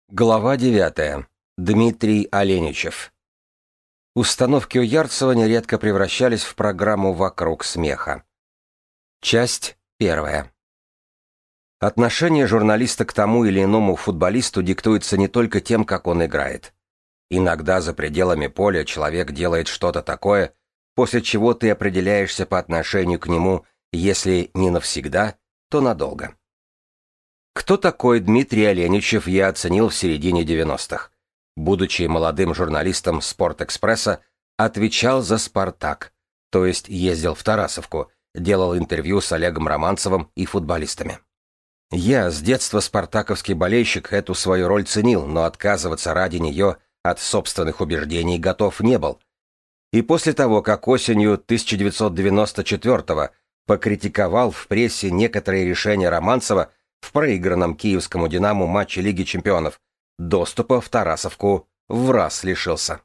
Глава 9. Дмитрий Аленичев. Установки у Ярцева нередко превращались в программу «Вокруг смеха». Часть 1. Отношение журналиста к тому или иному футболисту диктуется не только тем, как он играет. Иногда за пределами поля человек делает что-то такое, после чего ты определяешься по отношению к нему, если не навсегда, то надолго. Кто такой Дмитрий Аленичев, я оценил в середине 90-х. Будучи молодым журналистом «Спортэкспресса», отвечал за «Спартак», то есть ездил в Тарасовку, делал интервью с Олегом Романцевым и футболистами. Я, с детства спартаковский болельщик, эту свою роль ценил, но отказываться ради нее от собственных убеждений готов не был. И после того, как осенью 1994-го покритиковал в прессе некоторые решения Романцева в проигранном киевскому «Динамо» матче Лиги чемпионов, доступа в Тарасовку враз лишился.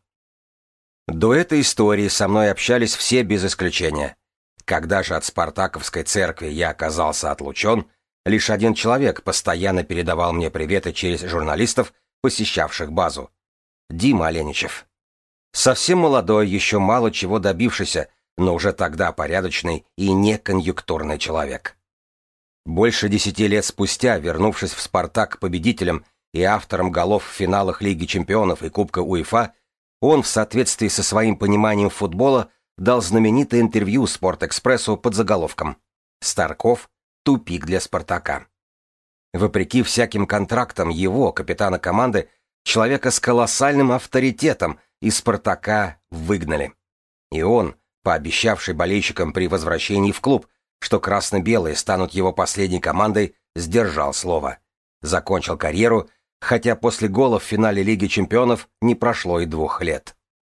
До этой истории со мной общались все без исключения. Когда же от Спартаковской церкви я оказался отлучен, лишь один человек постоянно передавал мне приветы через журналистов, посещавших базу. Дима Аленичев. Совсем молодой, еще мало чего добившийся, но уже тогда порядочный и неконъюнктурный человек. Больше 10 лет спустя, вернувшись в «Спартак» победителем и автором голов в финалах Лиги чемпионов и Кубка УЕФА, он в соответствии со своим пониманием футбола дал знаменитое интервью «Спортэкспрессу» под заголовком «Старков. Тупик для Спартака». Вопреки всяким контрактам его, капитана команды, человека с колоссальным авторитетом, из «Спартака» выгнали. И он, пообещавший болельщикам при возвращении в клуб, что красно-белые станут его последней командой, сдержал слово. Закончил карьеру, хотя после гола в финале Лиги чемпионов не прошло и 2 лет.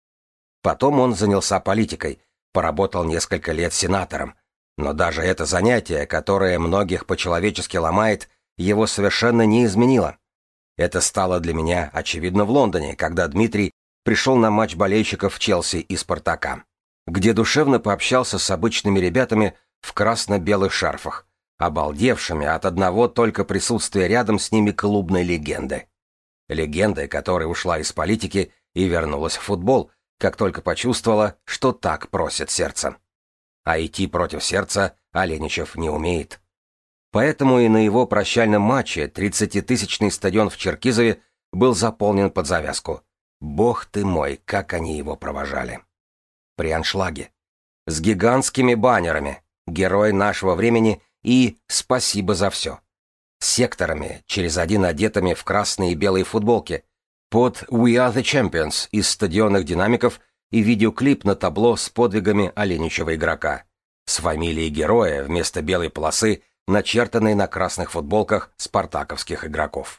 Потом он занялся политикой, поработал несколько лет сенатором. Но даже это занятие, которое многих по-человечески ломает, его совершенно не изменило. Это стало для меня очевидно в Лондоне, когда Дмитрий пришел на матч болельщиков Челси и Спартака, где душевно пообщался с обычными ребятами в красно-белых шарфах, обалдевшими от одного только присутствия рядом с ними клубной легенды. Легенды, которая ушла из политики и вернулась в футбол, как только почувствовала, что так просит сердце. А идти против сердца Аленичев не умеет. Поэтому и на его прощальном матче 30-тысячный стадион в Черкизове был заполнен под завязку. Бог ты мой, как они его провожали. При аншлаге. С гигантскими баннерами. Герой нашего времени и «Спасибо за все». Секторами, через один одетыми в красные и белые футболки, под «We are the champions» из стадионных динамиков и видеоклип на табло с подвигами Аленичева игрока, с фамилией героя вместо белой полосы, начертанной на красных футболках спартаковских игроков.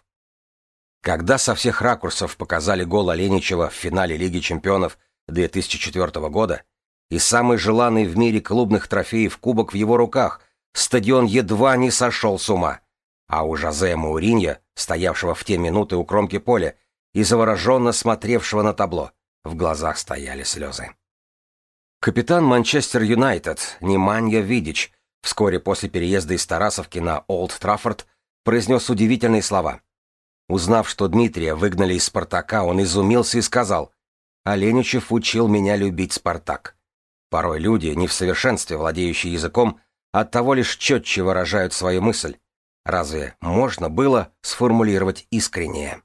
Когда со всех ракурсов показали гол Аленичева в финале Лиги чемпионов 2004 года, и самый желанный в мире клубных трофеев кубок в его руках, стадион едва не сошел с ума. А у Жозе Мауриньо, стоявшего в те минуты у кромки поля и завороженно смотревшего на табло, в глазах стояли слезы. Капитан Манчестер Юнайтед Неманья Видич вскоре после переезда из Тарасовки на Олд Траффорд произнес удивительные слова. Узнав, что Дмитрия выгнали из «Спартака», он изумился и сказал: «Аленичев учил меня любить «Спартак». Порой люди, не в совершенстве владеющие языком, оттого лишь четче выражают свою мысль. Разве можно было сформулировать искреннее?»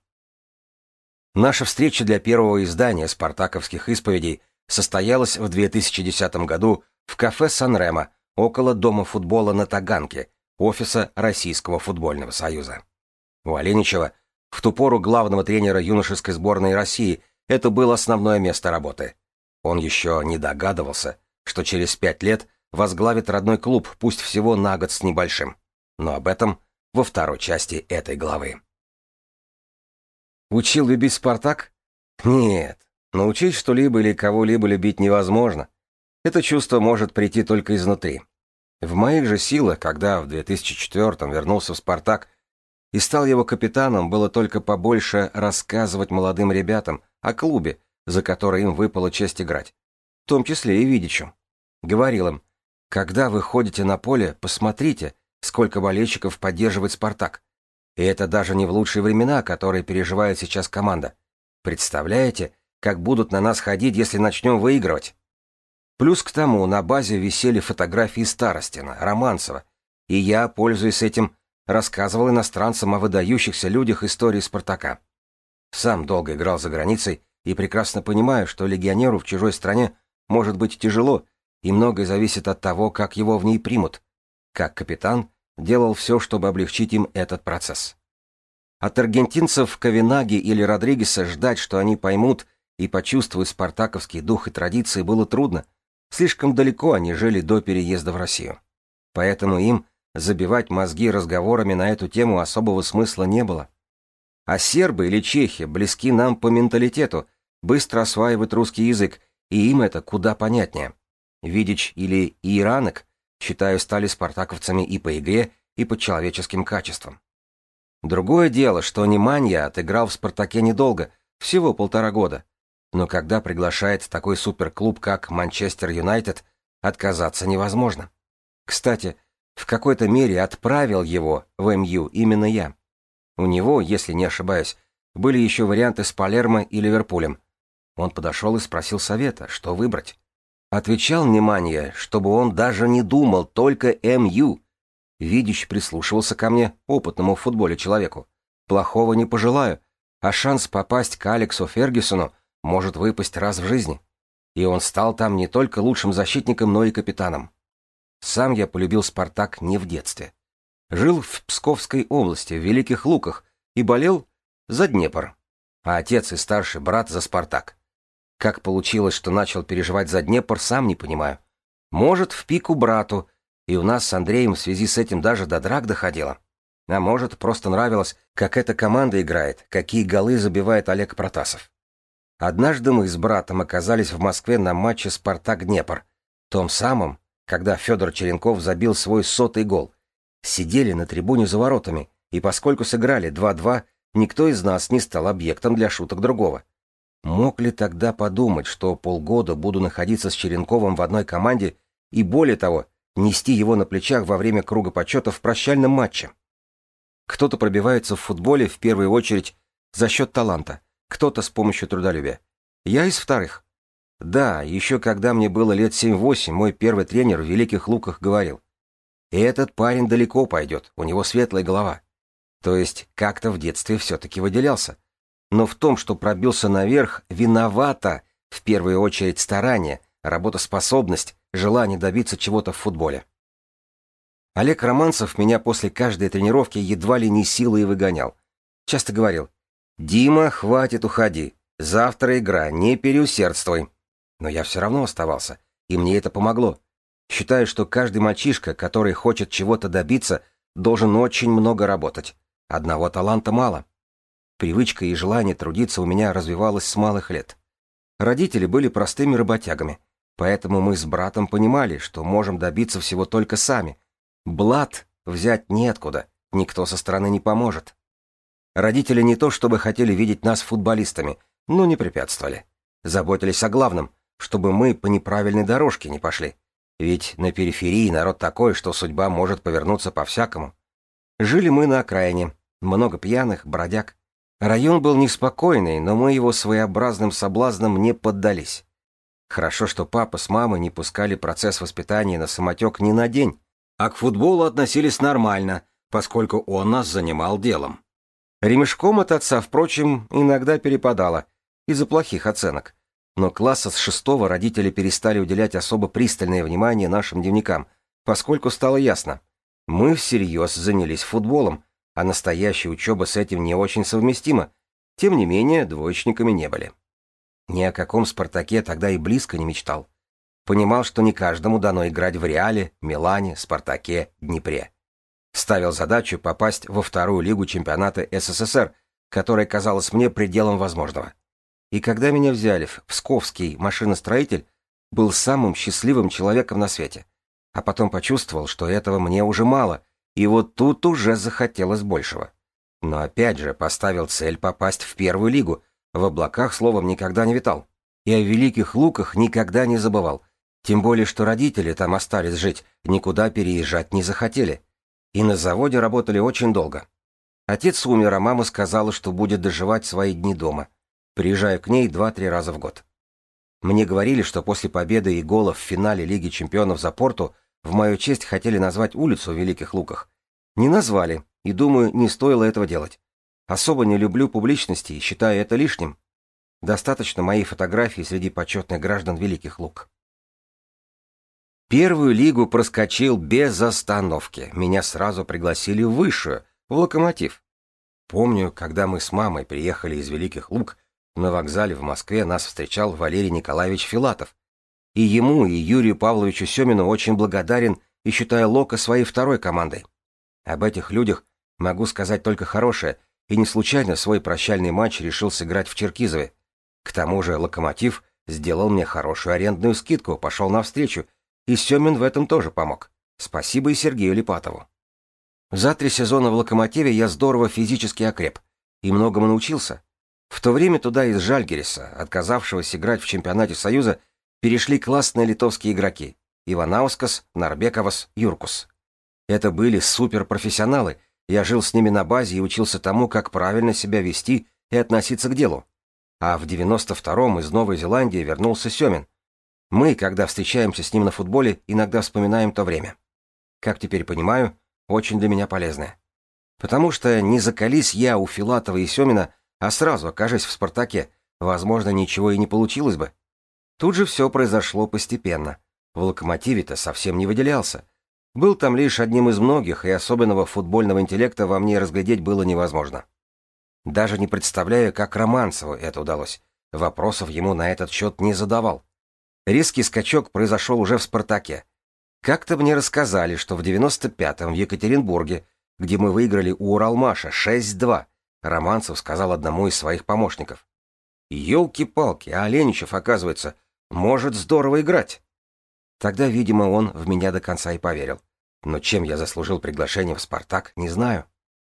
Наша встреча для первого издания «Спартаковских исповедей» состоялась в 2010 году в кафе «Сан-Ремо» около Дома футбола на Таганке, офиса Российского футбольного союза. У Аленичева, в ту пору главного тренера юношеской сборной России, это было основное место работы. Он еще не догадывался, что через 5 лет возглавит родной клуб, пусть всего на год с небольшим. Но об этом во второй части этой главы. Учил любить «Спартак»? Нет, научить что-либо или кого-либо любить невозможно. Это чувство может прийти только изнутри. В моих же силах, когда в 2004-м вернулся в «Спартак» и стал его капитаном, было только побольше рассказывать молодым ребятам о клубе, за который им выпала честь играть, в том числе и Видичу. Говорил им: когда вы ходите на поле, посмотрите, сколько болельщиков поддерживает «Спартак». И это даже не в лучшие времена, которые переживает сейчас команда. Представляете, как будут на нас ходить, если начнем выигрывать? Плюс к тому на базе висели фотографии Старостина, Романцева, и я, пользуясь этим, рассказывал иностранцам о выдающихся людях истории «Спартака». Сам долго играл за границей и прекрасно понимаю, что легионеру в чужой стране может быть тяжело, и многое зависит от того, как его в ней примут. Как капитан делал все, чтобы облегчить им этот процесс. От аргентинцев Ковенаги или Родригеса ждать, что они поймут и почувствуют спартаковский дух и традиции, было трудно. Слишком далеко они жили до переезда в Россию. Поэтому им забивать мозги разговорами на эту тему особого смысла не было. А сербы или чехи близки нам по менталитету, быстро осваивают русский язык, и им это куда понятнее. Видич или Иранек, считаю, стали спартаковцами и по игре, и по человеческим качествам. Другое дело, что Неманья отыграл в «Спартаке» недолго, всего 1,5 года. Но когда приглашает такой суперклуб, как Манчестер Юнайтед, отказаться невозможно. Кстати, в какой-то мере отправил его в МЮ именно я. У него, если не ошибаюсь, были еще варианты с Палермо и Ливерпулем. Он подошел и спросил совета, что выбрать. Отвечал Неманья, чтобы он даже не думал, только МЮ. Видич прислушивался ко мне, опытному в футболе человеку. Плохого не пожелаю, а шанс попасть к Алексу Фергюсону может выпасть раз в жизни. И он стал там не только лучшим защитником, но и капитаном. Сам я полюбил «Спартак» не в детстве. Жил в Псковской области, в Великих Луках, и болел за Днепр. А отец и старший брат за «Спартак». Как получилось, что начал переживать за Днепр, сам не понимаю. Может, в пику брату, и у нас с Андреем в связи с этим даже до драк доходило. А может, просто нравилось, как эта команда играет, какие голы забивает Олег Протасов. Однажды мы с братом оказались в Москве на матче «Спартак-Днепр», том самом, когда Федор Черенков забил свой 100-й гол. Сидели на трибуне за воротами, и поскольку сыграли 2-2, никто из нас не стал объектом для шуток другого. Мог ли тогда подумать, что полгода буду находиться с Черенковым в одной команде и, более того, нести его на плечах во время круга почета в прощальном матче? Кто-то пробивается в футболе в первую очередь за счет таланта, кто-то с помощью трудолюбия. Я из вторых. Да, еще когда мне было лет 7-8, мой первый тренер в Великих Луках говорил: «Этот парень далеко пойдет, у него светлая голова». То есть как-то в детстве все-таки выделялся. Но в том, что пробился наверх, виновата в первую очередь старание, работоспособность, желание добиться чего-то в футболе. Олег Романцев меня после каждой тренировки едва ли не силой выгонял. Часто говорил: «Дима, хватит, уходи. Завтра игра, не переусердствуй». Но я все равно оставался, и мне это помогло. Считаю, что каждый мальчишка, который хочет чего-то добиться, должен очень много работать. Одного таланта мало. Привычка и желание трудиться у меня развивалось с малых лет. Родители были простыми работягами, поэтому мы с братом понимали, что можем добиться всего только сами. Блат взять неоткуда, никто со стороны не поможет. Родители не то чтобы хотели видеть нас футболистами, но не препятствовали. Заботились о главном, чтобы мы по неправильной дорожке не пошли. Ведь на периферии народ такой, что судьба может повернуться по-всякому. Жили мы на окраине, много пьяных, бродяг. Район был неспокойный, но мы его своеобразным соблазнам не поддались. Хорошо, что папа с мамой не пускали процесс воспитания на самотек ни на день, а к футболу относились нормально, поскольку он нас занимал делом. Ремешком от отца, впрочем, иногда перепадало из-за плохих оценок. Но класса с 6-го родители перестали уделять особо пристальное внимание нашим дневникам, поскольку стало ясно: мы всерьез занялись футболом, а настоящая учеба с этим не очень совместима. Тем не менее, двоечниками не были. Ни о каком «Спартаке» тогда и близко не мечтал. Понимал, что не каждому дано играть в «Реале», «Милане», «Спартаке», «Днепре». Ставил задачу попасть во вторую лигу чемпионата СССР, которая казалась мне пределом возможного. И когда меня взяли в Псковский машиностроитель, был самым счастливым человеком на свете. А потом почувствовал, что этого мне уже мало, и вот тут уже захотелось большего. Но опять же поставил цель попасть в первую лигу, в облаках словом никогда не витал. И о Великих Луках никогда не забывал, тем более что родители там остались жить, никуда переезжать не захотели. И на заводе работали очень долго. Отец умер, а мама сказала, что будет доживать свои дни дома. Приезжаю к ней 2-3 раза в год. Мне говорили, что после победы и гола в финале Лиги чемпионов за Порту в мою честь хотели назвать улицу в Великих Луках. Не назвали, и думаю, не стоило этого делать. Особо не люблю публичности и считаю это лишним. Достаточно моей фотографии среди почетных граждан Великих Луг. Первую лигу проскочил без остановки. Меня сразу пригласили в высшую, в «Локомотив». Помню, когда мы с мамой приехали из Великих Луг, на вокзале в Москве нас встречал Валерий Николаевич Филатов. И ему, и Юрию Павловичу Семину очень благодарен и считаю «Локо» своей второй командой. Об этих людях могу сказать только хорошее, и не случайно свой прощальный матч решил сыграть в Черкизове. К тому же «Локомотив» сделал мне хорошую арендную скидку, пошел навстречу, и Семин в этом тоже помог. Спасибо и Сергею Липатову. За 3 сезона в «Локомотиве» я здорово физически окреп и многому научился. В то время туда из Жальгириса, отказавшегося играть в чемпионате Союза, перешли классные литовские игроки — Иванаускас, Нарбековас, Юркус. Это были суперпрофессионалы, я жил с ними на базе и учился тому, как правильно себя вести и относиться к делу. А в 92-м из Новой Зеландии вернулся Семин. Мы, когда встречаемся с ним на футболе, иногда вспоминаем то время. Как теперь понимаю, очень для меня полезное. Потому что не закались я у Филатова и Семина, а сразу окажись в «Спартаке», возможно, ничего и не получилось бы. Тут же все произошло постепенно. В «Локомотиве»-то совсем не выделялся. Был там лишь одним из многих, и особенного футбольного интеллекта во мне разглядеть было невозможно. Даже не представляю, как Романцеву это удалось. Вопросов ему на этот счет не задавал. Резкий скачок произошел уже в «Спартаке». Как-то мне рассказали, что в 95-м в Екатеринбурге, где мы выиграли у Уралмаша 6-2, Романцев сказал одному из своих помощников: «Елки-палки, а Аленичев, оказывается, может здорово играть». Тогда, видимо, он в меня до конца и поверил. Но чем я заслужил приглашение в «Спартак», не знаю.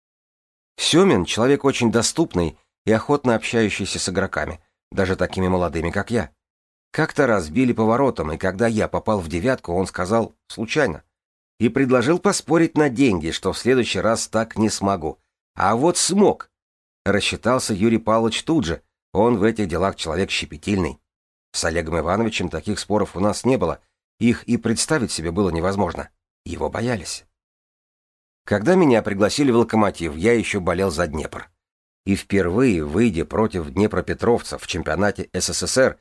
Семин — человек очень доступный и охотно общающийся с игроками, даже такими молодыми, как я. Как-то раз били поворотом, и когда я попал в девятку, он сказал «случайно» и предложил поспорить на деньги, что в следующий раз так не смогу. А вот смог. Рассчитался Юрий Павлович тут же, он в этих делах человек щепетильный. С Олегом Ивановичем таких споров у нас не было, их и представить себе было невозможно. Его боялись. Когда меня пригласили в «Локомотив», я еще болел за Днепр. И впервые, выйдя против днепропетровцев в чемпионате СССР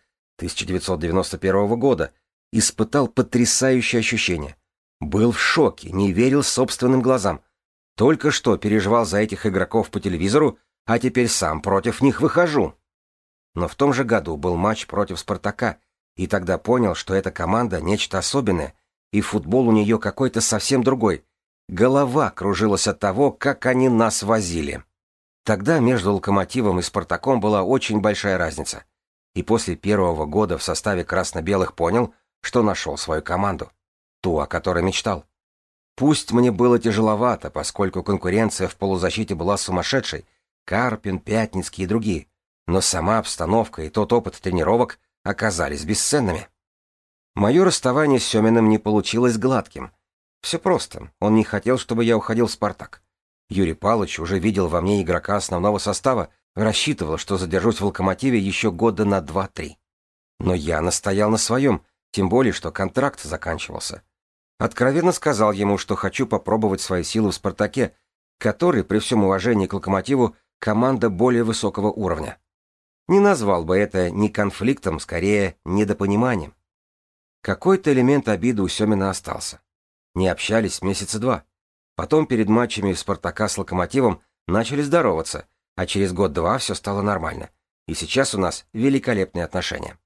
1991 года, испытал потрясающее ощущение. Был в шоке, не верил собственным глазам. Только что переживал за этих игроков по телевизору, а теперь сам против них выхожу. Но в том же году был матч против «Спартака», и тогда понял, что эта команда — нечто особенное, и футбол у нее какой-то совсем другой. Голова кружилась от того, как они нас возили. Тогда между «Локомотивом» и «Спартаком» была очень большая разница. И после первого года в составе красно-белых понял, что нашел свою команду. Ту, о которой мечтал. Пусть мне было тяжеловато, поскольку конкуренция в полузащите была сумасшедшей, Карпин, Пятницкий и другие, но сама обстановка и тот опыт тренировок оказались бесценными. Мое расставание с Семиным не получилось гладким. Все просто, он не хотел, чтобы я уходил в «Спартак». Юрий Павлович уже видел во мне игрока основного состава, рассчитывал, что задержусь в «Локомотиве» еще года на 2-3. Но я настоял на своем, тем более, что контракт заканчивался. Откровенно сказал ему, что хочу попробовать свои силы в «Спартаке», который, при всем уважении к «Локомотиву», команда более высокого уровня. Не назвал бы это ни конфликтом, скорее, недопониманием. Какой-то элемент обиды у Семина остался. Не общались месяца 2. Потом перед матчами «Спартака» с «Локомотивом» начали здороваться, а через год-два все стало нормально. И сейчас у нас великолепные отношения.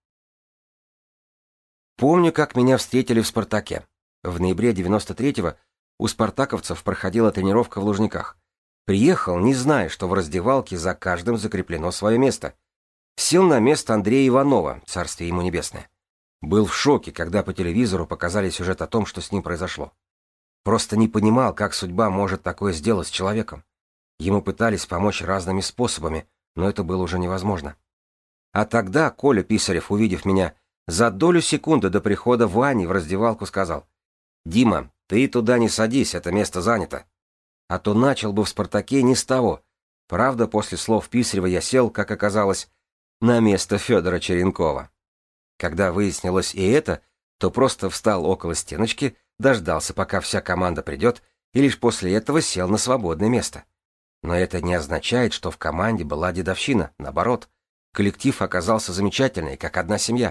Помню, как меня встретили в «Спартаке». В ноябре 93-го у спартаковцев проходила тренировка в Лужниках. Приехал, не зная, что в раздевалке за каждым закреплено свое место. Сел на место Андрея Иванова, царствие ему небесное. Был в шоке, когда по телевизору показали сюжет о том, что с ним произошло. Просто не понимал, как судьба может такое сделать с человеком. Ему пытались помочь разными способами, но это было уже невозможно. А тогда Коля Писарев, увидев меня, за долю секунды до прихода Вани в раздевалку сказал: «Дима, ты туда не садись, это место занято». А то начал бы в «Спартаке» не с того, Правда, после слов Писарева я сел, как оказалось, на место Федора Черенкова. Когда выяснилось и это, то просто встал около стеночки, дождался, пока вся команда придет, и лишь после этого сел на свободное место. Но это не означает, что в команде была дедовщина, наоборот. Коллектив оказался замечательный, как одна семья.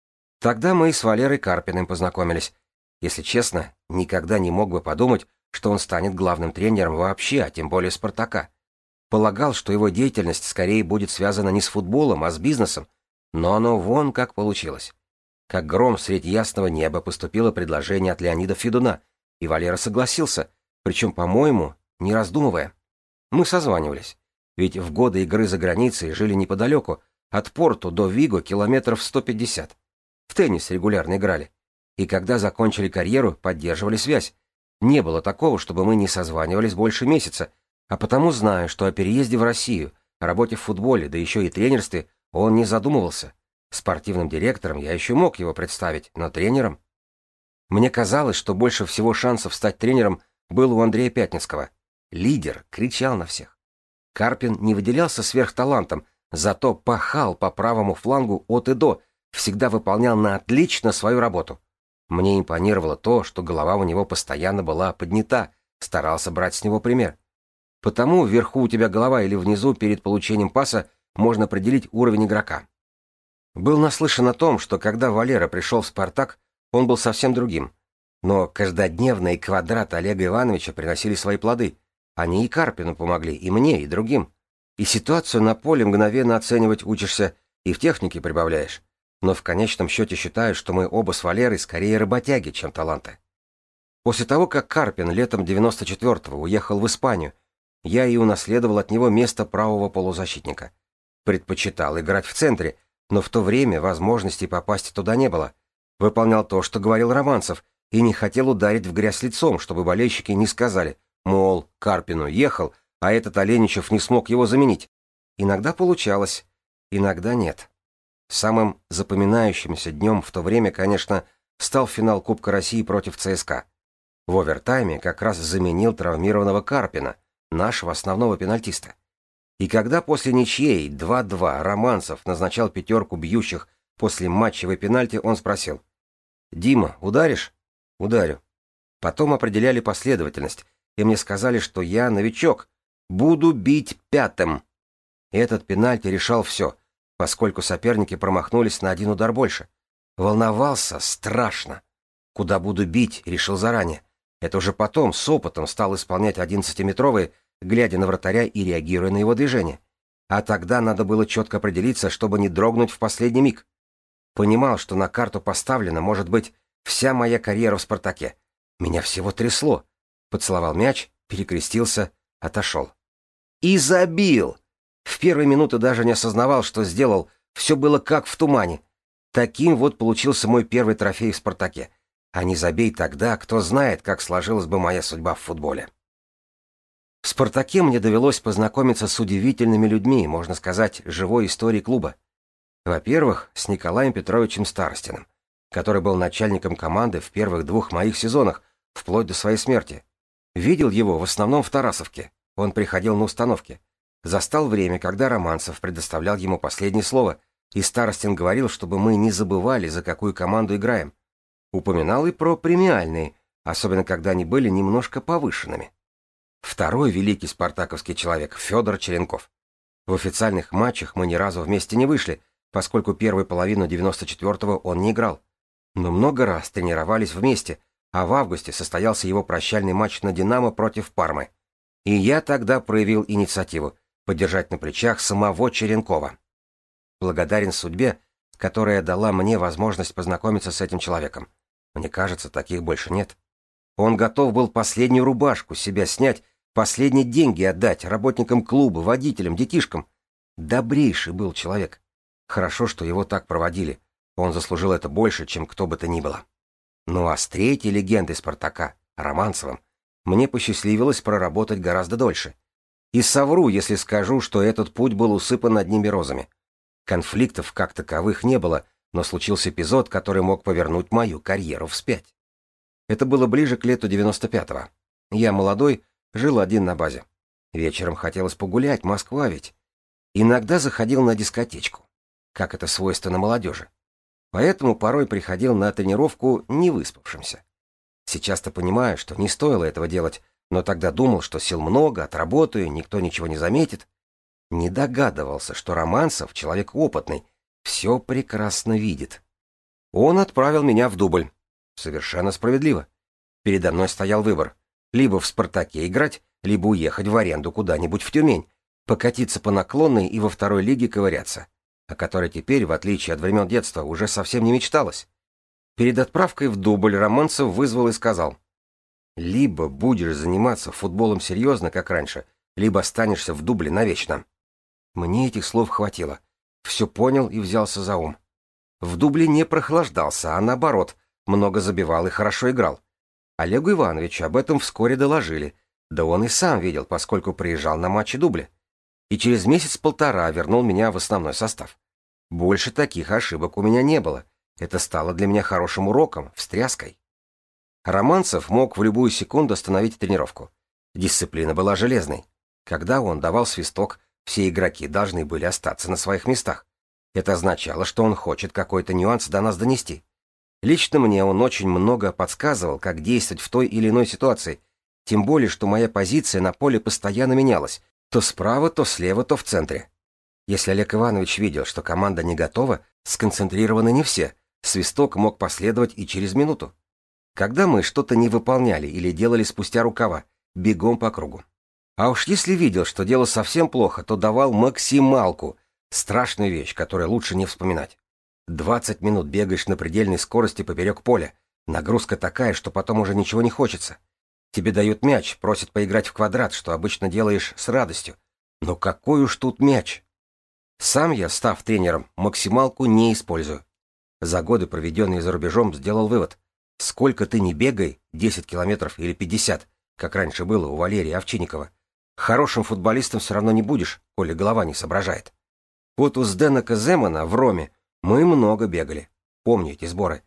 Тогда мы с Валерой Карпиным познакомились. Если честно, никогда не мог бы подумать, что он станет главным тренером вообще, а тем более «Спартака». Полагал, что его деятельность скорее будет связана не с футболом, а с бизнесом, но оно вон как получилось. Как гром средь ясного неба поступило предложение от Леонида Федуна, и Валера согласился, причем, по-моему, не раздумывая. Мы созванивались, ведь в годы игры за границей жили неподалеку, от Порту до Виго километров 150. В теннис регулярно играли. И когда закончили карьеру, поддерживали связь. Не было такого, чтобы мы не созванивались больше месяца, а потому знаю, что о переезде в Россию, о работе в футболе, да еще и тренерстве, он не задумывался. Спортивным директором я еще мог его представить, но тренером? Мне казалось, что больше всего шансов стать тренером было у Андрея Пятницкого. Лидер, кричал на всех. Карпин не выделялся сверхталантом, зато пахал по правому флангу от и до, всегда выполнял на отлично свою работу. Мне импонировало то, что голова у него постоянно была поднята, старался брать с него пример. Потому вверху у тебя голова или внизу перед получением паса можно определить уровень игрока. Был наслышан о том, что когда Валера пришел в «Спартак», он был совсем другим. Но каждодневные квадраты Олега Ивановича приносили свои плоды. Они и Карпину помогли, и мне, и другим. И ситуацию на поле мгновенно оценивать учишься, и в технике прибавляешь. Но в конечном счете считаю, что мы оба с Валерой скорее работяги, чем таланты. После того, как Карпин летом 94-го уехал в Испанию, я и унаследовал от него место правого полузащитника. Предпочитал играть в центре, но в то время возможности попасть туда не было. Выполнял то, что говорил Романцев, и не хотел ударить в грязь лицом, чтобы болельщики не сказали, мол, Карпин уехал, а этот Аленичев не смог его заменить. Иногда получалось, иногда нет. Самым запоминающимся днем в то время, конечно, стал финал Кубка России против ЦСКА. В овертайме как раз заменил травмированного Карпина, нашего основного пенальтиста. И когда после ничьей 2-2 Романцев назначал пятерку бьющих после матчевой пенальти, он спросил: «Дима, ударишь?» «Ударю». Потом определяли последовательность, и мне сказали, что я новичок, буду бить пятым. Этот пенальти решал все, поскольку соперники промахнулись на один удар больше. Волновался страшно. Куда буду бить, решил заранее. Это уже потом, с опытом, стал исполнять 11-метровые, глядя на вратаря и реагируя на его движение. А тогда надо было четко определиться, чтобы не дрогнуть в последний миг. Понимал, что на карту поставлена, может быть, вся моя карьера в «Спартаке». Меня всего трясло. Поцеловал мяч, перекрестился, отошел. И забил! В первые минуты даже не осознавал, что сделал. Все было как в тумане. Таким вот получился мой первый трофей в «Спартаке». А не забей тогда, кто знает, как сложилась бы моя судьба в футболе. В «Спартаке» мне довелось познакомиться с удивительными людьми, можно сказать, живой историей клуба. Во-первых, с Николаем Петровичем Старостиным, который был начальником команды в первых 2 моих сезонах, вплоть до своей смерти. Видел его в основном в Тарасовке. Он приходил на установки. Застал время, когда Романцев предоставлял ему последнее слово, и Старостин говорил, чтобы мы не забывали, за какую команду играем. Упоминал и про премиальные, особенно когда они были немножко повышенными. Второй великий спартаковский человек — Федор Черенков. В официальных матчах мы ни разу вместе не вышли, поскольку первую половину 94-го он не играл. Но много раз тренировались вместе, а в августе состоялся его прощальный матч на «Динамо» против Пармы. И я тогда проявил инициативу поддержать на плечах самого Черенкова. Благодарен судьбе, которая дала мне возможность познакомиться с этим человеком. Мне кажется, таких больше нет. Он готов был последнюю рубашку с себя снять, последние деньги отдать работникам клуба, водителям, детишкам. Добрейший был человек. Хорошо, что его так проводили. Он заслужил это больше, чем кто бы то ни было. Ну а с третьей легендой «Спартака», Романцевым, мне посчастливилось проработать гораздо дольше. И совру, если скажу, что этот путь был усыпан одними розами. Конфликтов как таковых не было, но случился эпизод, который мог повернуть мою карьеру вспять. Это было ближе к лету 95-го. Я молодой, жил один на базе. Вечером хотелось погулять, Москва ведь. Иногда заходил на дискотечку, как это свойственно молодежи. Поэтому порой приходил на тренировку не выспавшимся. Сейчас-то понимаю, что не стоило этого делать, но тогда думал, что сил много, отработаю, никто ничего не заметит. Не догадывался, что Романцев, человек опытный, все прекрасно видит. Он отправил меня в дубль. Совершенно справедливо. Передо мной стоял выбор. Либо в «Спартаке» играть, либо уехать в аренду куда-нибудь в Тюмень, покатиться по наклонной и во второй лиге ковыряться, о которой теперь, в отличие от времен детства, уже совсем не мечталось. Перед отправкой в дубль Романцев вызвал и сказал: «Либо будешь заниматься футболом серьезно, как раньше, либо останешься в дубле навечно». Мне этих слов хватило. Все понял и взялся за ум. В дубле не прохлаждался, а наоборот, много забивал и хорошо играл. Олегу Ивановичу об этом вскоре доложили, да он и сам видел, поскольку приезжал на матчи дубля. И через месяц-полтора вернул меня в основной состав. Больше таких ошибок у меня не было. Это стало для меня хорошим уроком, встряской. Романцев мог в любую секунду остановить тренировку. Дисциплина была железной. Когда он давал свисток, все игроки должны были остаться на своих местах. Это означало, что он хочет какой-то нюанс до нас донести. Лично мне он очень много подсказывал, как действовать в той или иной ситуации, тем более, что моя позиция на поле постоянно менялась, то справа, то слева, то в центре. Если Олег Иванович видел, что команда не готова, сконцентрированы не все, свисток мог последовать и через минуту. Когда мы что-то не выполняли или делали спустя рукава, бегом по кругу. А уж если видел, что дело совсем плохо, то давал максималку. Страшная вещь, которую лучше не вспоминать. 20 минут бегаешь на предельной скорости поперек поля. Нагрузка такая, что потом уже ничего не хочется. Тебе дают мяч, просят поиграть в квадрат, что обычно делаешь с радостью. Но какой уж тут мяч? Сам я, став тренером, максималку не использую. За годы, проведенные за рубежом, сделал вывод. Сколько ты ни бегай, 10 километров или 50, как раньше было у Валерия Овчинникова, хорошим футболистом все равно не будешь, коли голова не соображает. Вот у Сденека Земана в Роме мы много бегали. Помню эти сборы.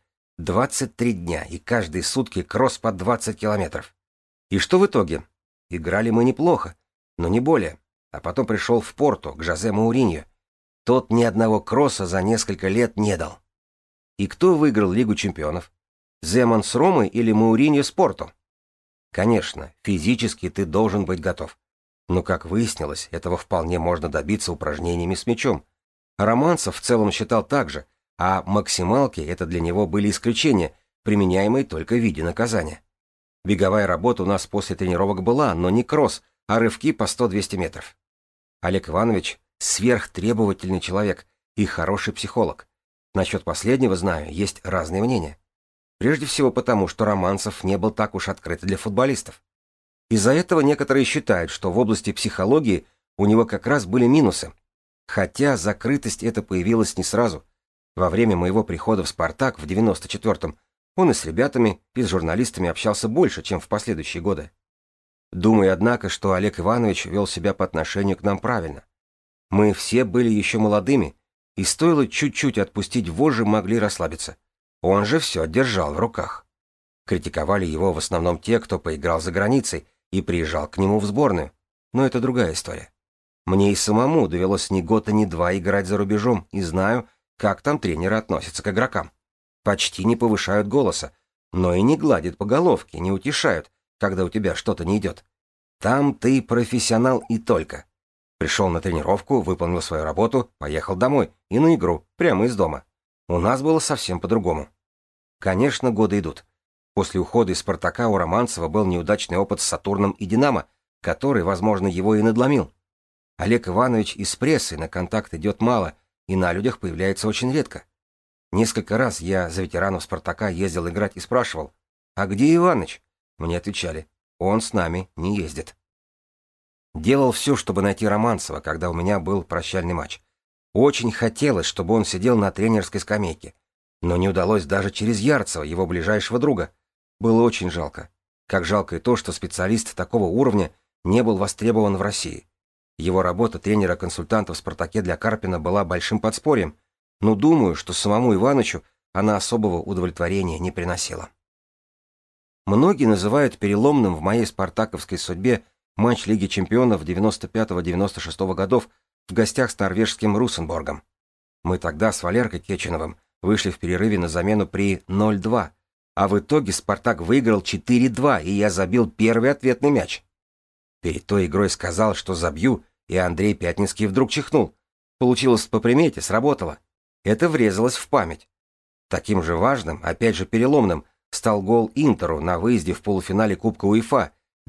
23 дня, и каждые сутки кросс по 20 километров. И что в итоге? Играли мы неплохо, но не более. А потом пришел в Порту, к Жозе Мауриньо. Тот ни одного кросса за несколько лет не дал. И кто выиграл Лигу чемпионов? Земан с Ромой или Мауриньо с Порту? Конечно, физически ты должен быть готов. Но, как выяснилось, этого вполне можно добиться упражнениями с мячом. Романцев в целом считал так же, а максималки — это для него были исключения, применяемые только в виде наказания. Беговая работа у нас после тренировок была, но не кросс, а рывки по 100-200 метров. Олег Иванович — сверхтребовательный человек и хороший психолог. Насчет последнего, знаю, есть разные мнения. Прежде всего потому, что Романцев не был так уж открыт для футболистов. Из-за этого некоторые считают, что в области психологии у него как раз были минусы. Хотя закрытость эта появилась не сразу. Во время моего прихода в «Спартак» в 94-м он и с ребятами, и с журналистами общался больше, чем в последующие годы. Думаю, однако, что Олег Иванович вел себя по отношению к нам правильно. Мы все были еще молодыми, и стоило чуть-чуть отпустить вожжи, могли расслабиться. Он же все держал в руках. Критиковали его в основном те, кто поиграл за границей и приезжал к нему в сборную. Но это другая история. Мне и самому довелось ни год, ни два играть за рубежом, и знаю, как там тренеры относятся к игрокам. Почти не повышают голоса, но и не гладят по головке, не утешают, когда у тебя что-то не идет. Там ты профессионал и только. Пришел на тренировку, выполнил свою работу, поехал домой и на игру, прямо из дома. У нас было совсем по-другому. Конечно, годы идут. После ухода из «Спартака» у Романцева был неудачный опыт с «Сатурном» и «Динамо», который, возможно, его и надломил. Олег Иванович из прессы на контакт идет мало и на людях появляется очень редко. Несколько раз я за ветеранов «Спартака» ездил играть и спрашивал: «А где Иваныч?» Мне отвечали: «Он с нами не ездит». Делал все, чтобы найти Романцева, когда у меня был прощальный матч. Очень хотелось, чтобы он сидел на тренерской скамейке. Но не удалось даже через Ярцева, его ближайшего друга. Было очень жалко. Как жалко и то, что специалист такого уровня не был востребован в России. Его работа тренера-консультанта в «Спартаке» для Карпина была большим подспорьем, но думаю, что самому Иванычу она особого удовлетворения не приносила. Многие называют переломным в моей спартаковской судьбе матч Лиги чемпионов 95-96 годов в гостях с норвежским Русенборгом. Мы тогда с Валеркой Кеченовым вышли в перерыве на замену при 0-2, а в итоге «Спартак» выиграл 4-2, и я забил первый ответный мяч. Перед той игрой сказал, что забью, и Андрей Пятницкий вдруг чихнул. Получилось по примете, сработало. Это врезалось в память. Таким же важным, опять же переломным, стал гол Интеру на выезде в полуфинале Кубка УЕФА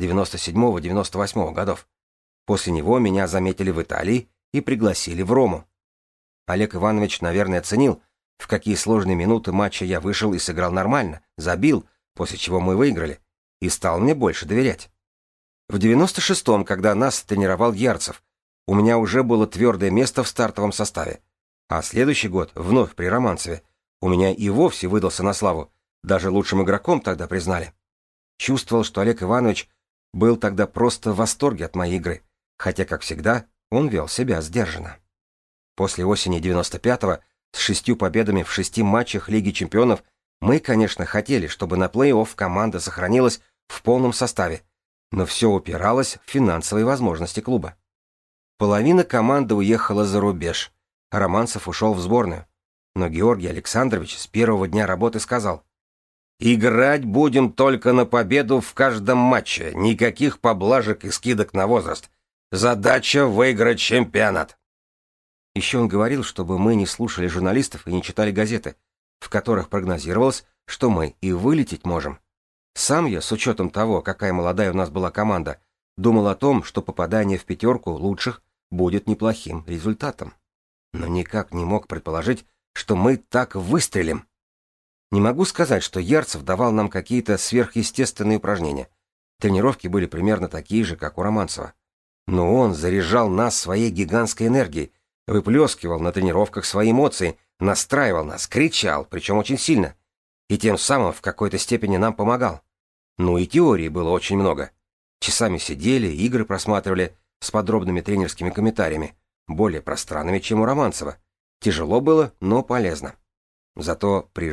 97-98 годов. После него меня заметили в Италии и пригласили в Рому. Олег Иванович, наверное, оценил, в какие сложные минуты матча я вышел и сыграл нормально, забил, после чего мы выиграли, и стал мне больше доверять. В 96-м, когда нас тренировал Ярцев, у меня уже было твердое место в стартовом составе. А следующий год, вновь при Романцеве, у меня и вовсе выдался на славу, даже лучшим игроком тогда признали. Чувствовал, что Олег Иванович был тогда просто в восторге от моей игры, хотя, как всегда, он вел себя сдержанно. После осени 95-го, с 6 победами в 6 матчах Лиги чемпионов, мы, конечно, хотели, чтобы на плей-офф команда сохранилась в полном составе, но все упиралось в финансовые возможности клуба. Половина команды уехала за рубеж, а Романцев ушел в сборную. Но Георгий Александрович с первого дня работы сказал: «Играть будем только на победу в каждом матче, никаких поблажек и скидок на возраст. Задача — выиграть чемпионат». Еще он говорил, чтобы мы не слушали журналистов и не читали газеты, в которых прогнозировалось, что мы и вылететь можем. Сам я, с учетом того, какая молодая у нас была команда, думал о том, что попадание в пятерку лучших будет неплохим результатом. Но никак не мог предположить, что мы так выстрелим. Не могу сказать, что Ярцев давал нам какие-то сверхъестественные упражнения. Тренировки были примерно такие же, как у Романцева. Но он заряжал нас своей гигантской энергией, выплескивал на тренировках свои эмоции, настраивал нас, кричал, причем очень сильно. И тем самым в какой-то степени нам помогал. Ну и теории было очень много. Часами сидели, игры просматривали с подробными тренерскими комментариями, более пространными, чем у Романцева. Тяжело было, но полезно. Зато при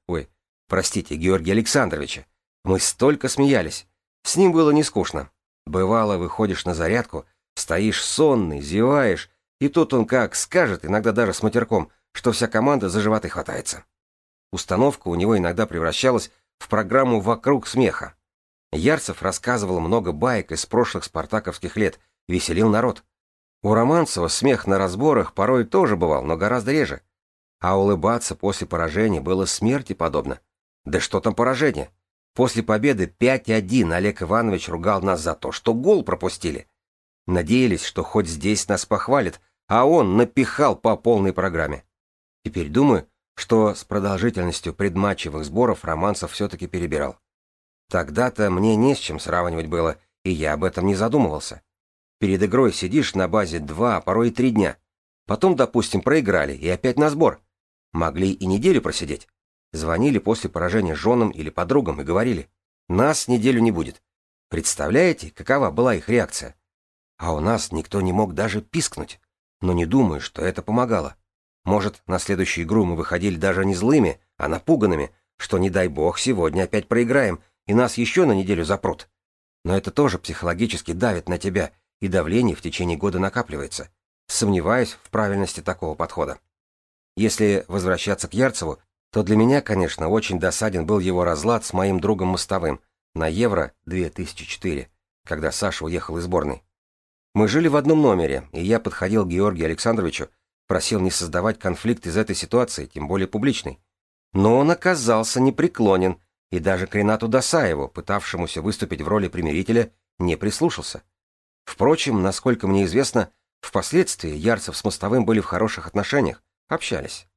Георгия Александровича, мы столько смеялись. С ним было не скучно. Бывало, выходишь на зарядку, стоишь сонный, зеваешь, и тут он как скажет, иногда даже с матерком, что вся команда за животы хватается. Установка у него иногда превращалась в программу «Вокруг смеха». Ярцев рассказывал много баек из прошлых спартаковских лет, веселил народ. У Романцева смех на разборах порой тоже бывал, но гораздо реже. А улыбаться после поражения было смерти подобно. Да что там поражение? После победы 5-1 Олег Иванович ругал нас за то, что гол пропустили. Надеялись, что хоть здесь нас похвалят, а он напихал по полной программе. Теперь думаю, что с продолжительностью предматчевых сборов Романцев все-таки перебирал. Тогда-то мне не с чем сравнивать было, и я об этом не задумывался. Перед игрой сидишь на базе 2, а порой и 3 дня. Потом, допустим, проиграли, и опять на сбор. Могли и неделю просидеть. Звонили после поражения женам или подругам и говорили: «Нас неделю не будет». Представляете, какова была их реакция? А у нас никто не мог даже пискнуть. Но не думаю, что это помогало. Может, на следующую игру мы выходили даже не злыми, а напуганными, что, не дай бог, сегодня опять проиграем, и нас еще на неделю запрут. Но это тоже психологически давит на тебя, и давление в течение года накапливается. Сомневаюсь в правильности такого подхода. Если возвращаться к Ярцеву, то для меня, конечно, очень досаден был его разлад с моим другом Мостовым на Евро-2004, когда Саша уехал из сборной. Мы жили в одном номере, и я подходил к Георгию Александровичу, просил не создавать конфликт из этой ситуации, тем более публичной. Но он оказался непреклонен, и даже к Ренату Досаеву, пытавшемуся выступить в роли примирителя, не прислушался. Впрочем, насколько мне известно, впоследствии Ярцев с Мостовым были в хороших отношениях, общались.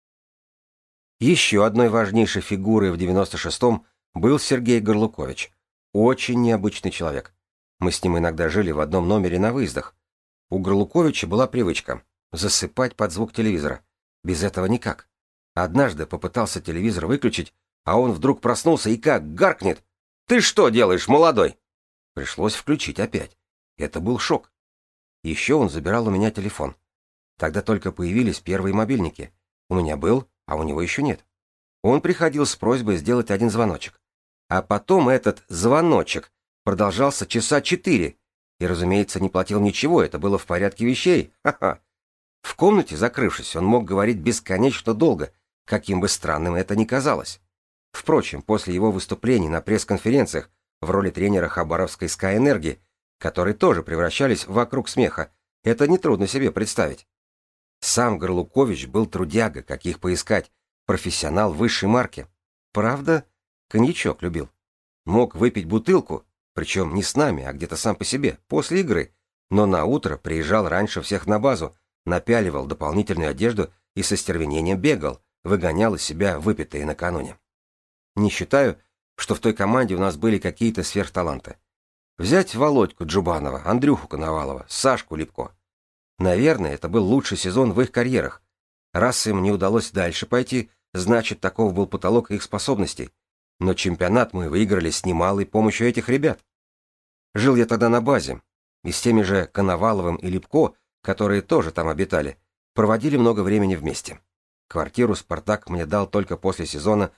Еще одной важнейшей фигурой в 96-м был Сергей Горлукович. Очень необычный человек. Мы с ним иногда жили в одном номере на выездах. У Горлуковича была привычка засыпать под звук телевизора. Без этого никак. Однажды попытался телевизор выключить, а он вдруг проснулся и как гаркнет: «Ты что делаешь, молодой?» Пришлось включить опять. Это был шок. Еще он забирал у меня телефон. Тогда только появились первые мобильники. У меня был, а у него еще нет. Он приходил с просьбой сделать один звоночек. А потом этот звоночек продолжался часа 4, И, разумеется, не платил ничего, это было в порядке вещей. Ха-ха. В комнате, закрывшись, он мог говорить бесконечно долго, каким бы странным это ни казалось. Впрочем, после его выступлений на пресс-конференциях в роли тренера хабаровской Sky Energy, которые тоже превращались вокруг смеха, это нетрудно себе представить. Сам Горлукович был трудяга, каких поискать, профессионал высшей марки. Правда, коньячок любил. Мог выпить бутылку, причем не с нами, а где-то сам по себе, после игры, но на утро приезжал раньше всех на базу, напяливал дополнительную одежду и со стервенением бегал, выгонял из себя выпитые накануне. Не считаю, что в той команде у нас были какие-то сверхталанты. Взять Володьку Джубанова, Андрюху Коновалова, Сашку Липко. Наверное, это был лучший сезон в их карьерах. Раз им не удалось дальше пойти, значит, таков был потолок их способностей. Но чемпионат мы выиграли с немалой помощью этих ребят. Жил я тогда на базе, и с теми же Коноваловым и Липко, которые тоже там обитали, проводили много времени вместе. Квартиру «Спартак» мне дал только после сезона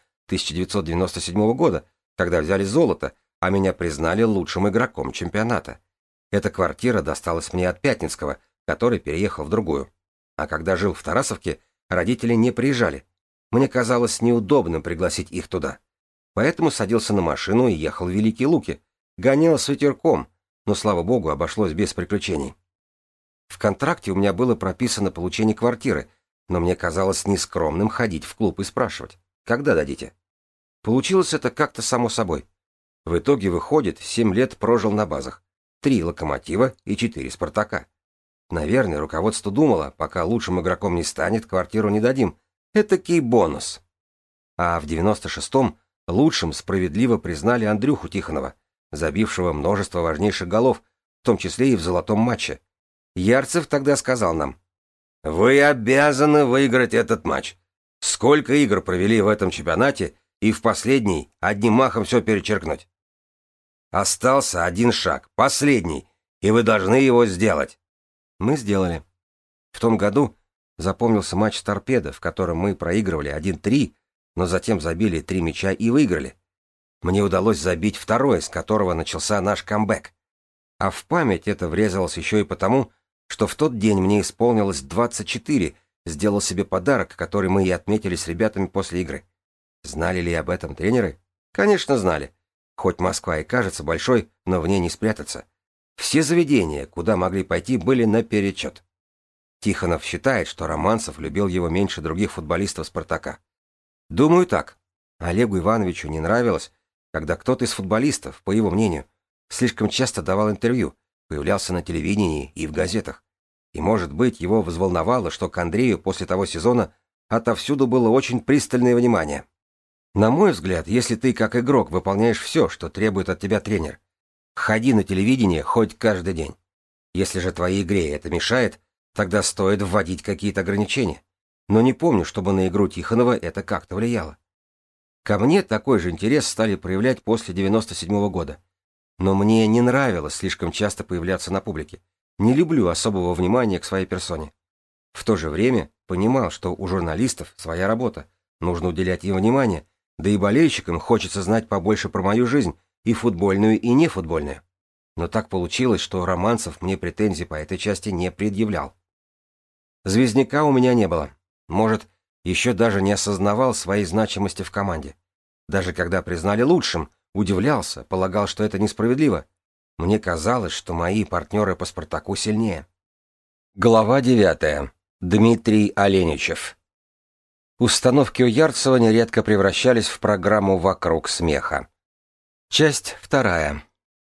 1997 года, когда взяли золото, а меня признали лучшим игроком чемпионата. Эта квартира досталась мне от Пятницкого, который переехал в другую. А когда жил в Тарасовке, родители не приезжали. Мне казалось неудобным пригласить их туда. Поэтому садился на машину и ехал в Великие Луки. Гонял с ветерком, но, слава богу, обошлось без приключений. В контракте у меня было прописано получение квартиры, но мне казалось нескромным ходить в клуб и спрашивать, когда дадите. Получилось это как-то само собой. В итоге, выходит, 7 лет прожил на базах. 3 «Локомотива» и 4 «Спартака». Наверное, руководство думало, пока лучшим игроком не станет, квартиру не дадим. Этакий бонус. А в 96-м лучшим справедливо признали Андрюху Тихонова, забившего множество важнейших голов, в том числе и в золотом матче. Ярцев тогда сказал нам: «Вы обязаны выиграть этот матч. Сколько игр провели в этом чемпионате, и в последний одним махом все перечеркнуть. Остался один шаг, последний, и вы должны его сделать». Мы сделали. В том году запомнился матч с «Торпедо», в котором мы проигрывали 1-3, но затем забили 3 мяча и выиграли. Мне удалось забить второй, с которого начался наш камбэк. А в память это врезалось еще и потому, что в тот день мне исполнилось 24, сделал себе подарок, который мы и отметили с ребятами после игры. Знали ли об этом тренеры? Конечно, знали. Хоть Москва и кажется большой, но в ней не спрятаться. Все заведения, куда могли пойти, были наперечет. Тихонов считает, что Романцев любил его меньше других футболистов «Спартака». Думаю, так. Олегу Ивановичу не нравилось, когда кто-то из футболистов, по его мнению, слишком часто давал интервью, появлялся на телевидении и в газетах. И, может быть, его взволновало, что к Андрею после того сезона отовсюду было очень пристальное внимание. На мой взгляд, если ты как игрок выполняешь все, что требует от тебя тренер, ходи на телевидение хоть каждый день. Если же твоей игре это мешает, тогда стоит вводить какие-то ограничения. Но не помню, чтобы на игру Тихонова это как-то влияло. Ко мне такой же интерес стали проявлять после 97-го года. Но мне не нравилось слишком часто появляться на публике. Не люблю особого внимания к своей персоне. В то же время понимал, что у журналистов своя работа, нужно уделять им внимание, да и болельщикам хочется знать побольше про мою жизнь, и футбольную, и нефутбольную. Но так получилось, что Романцев мне претензий по этой части не предъявлял. Звездняка у меня не было. Может, еще даже не осознавал своей значимости в команде. Даже когда признали лучшим, удивлялся, полагал, что это несправедливо. Мне казалось, что мои партнеры по «Спартаку» сильнее. Глава 9. Дмитрий Оленичев. Установки у Ярцева нередко превращались в программу «Вокруг смеха». Часть 2.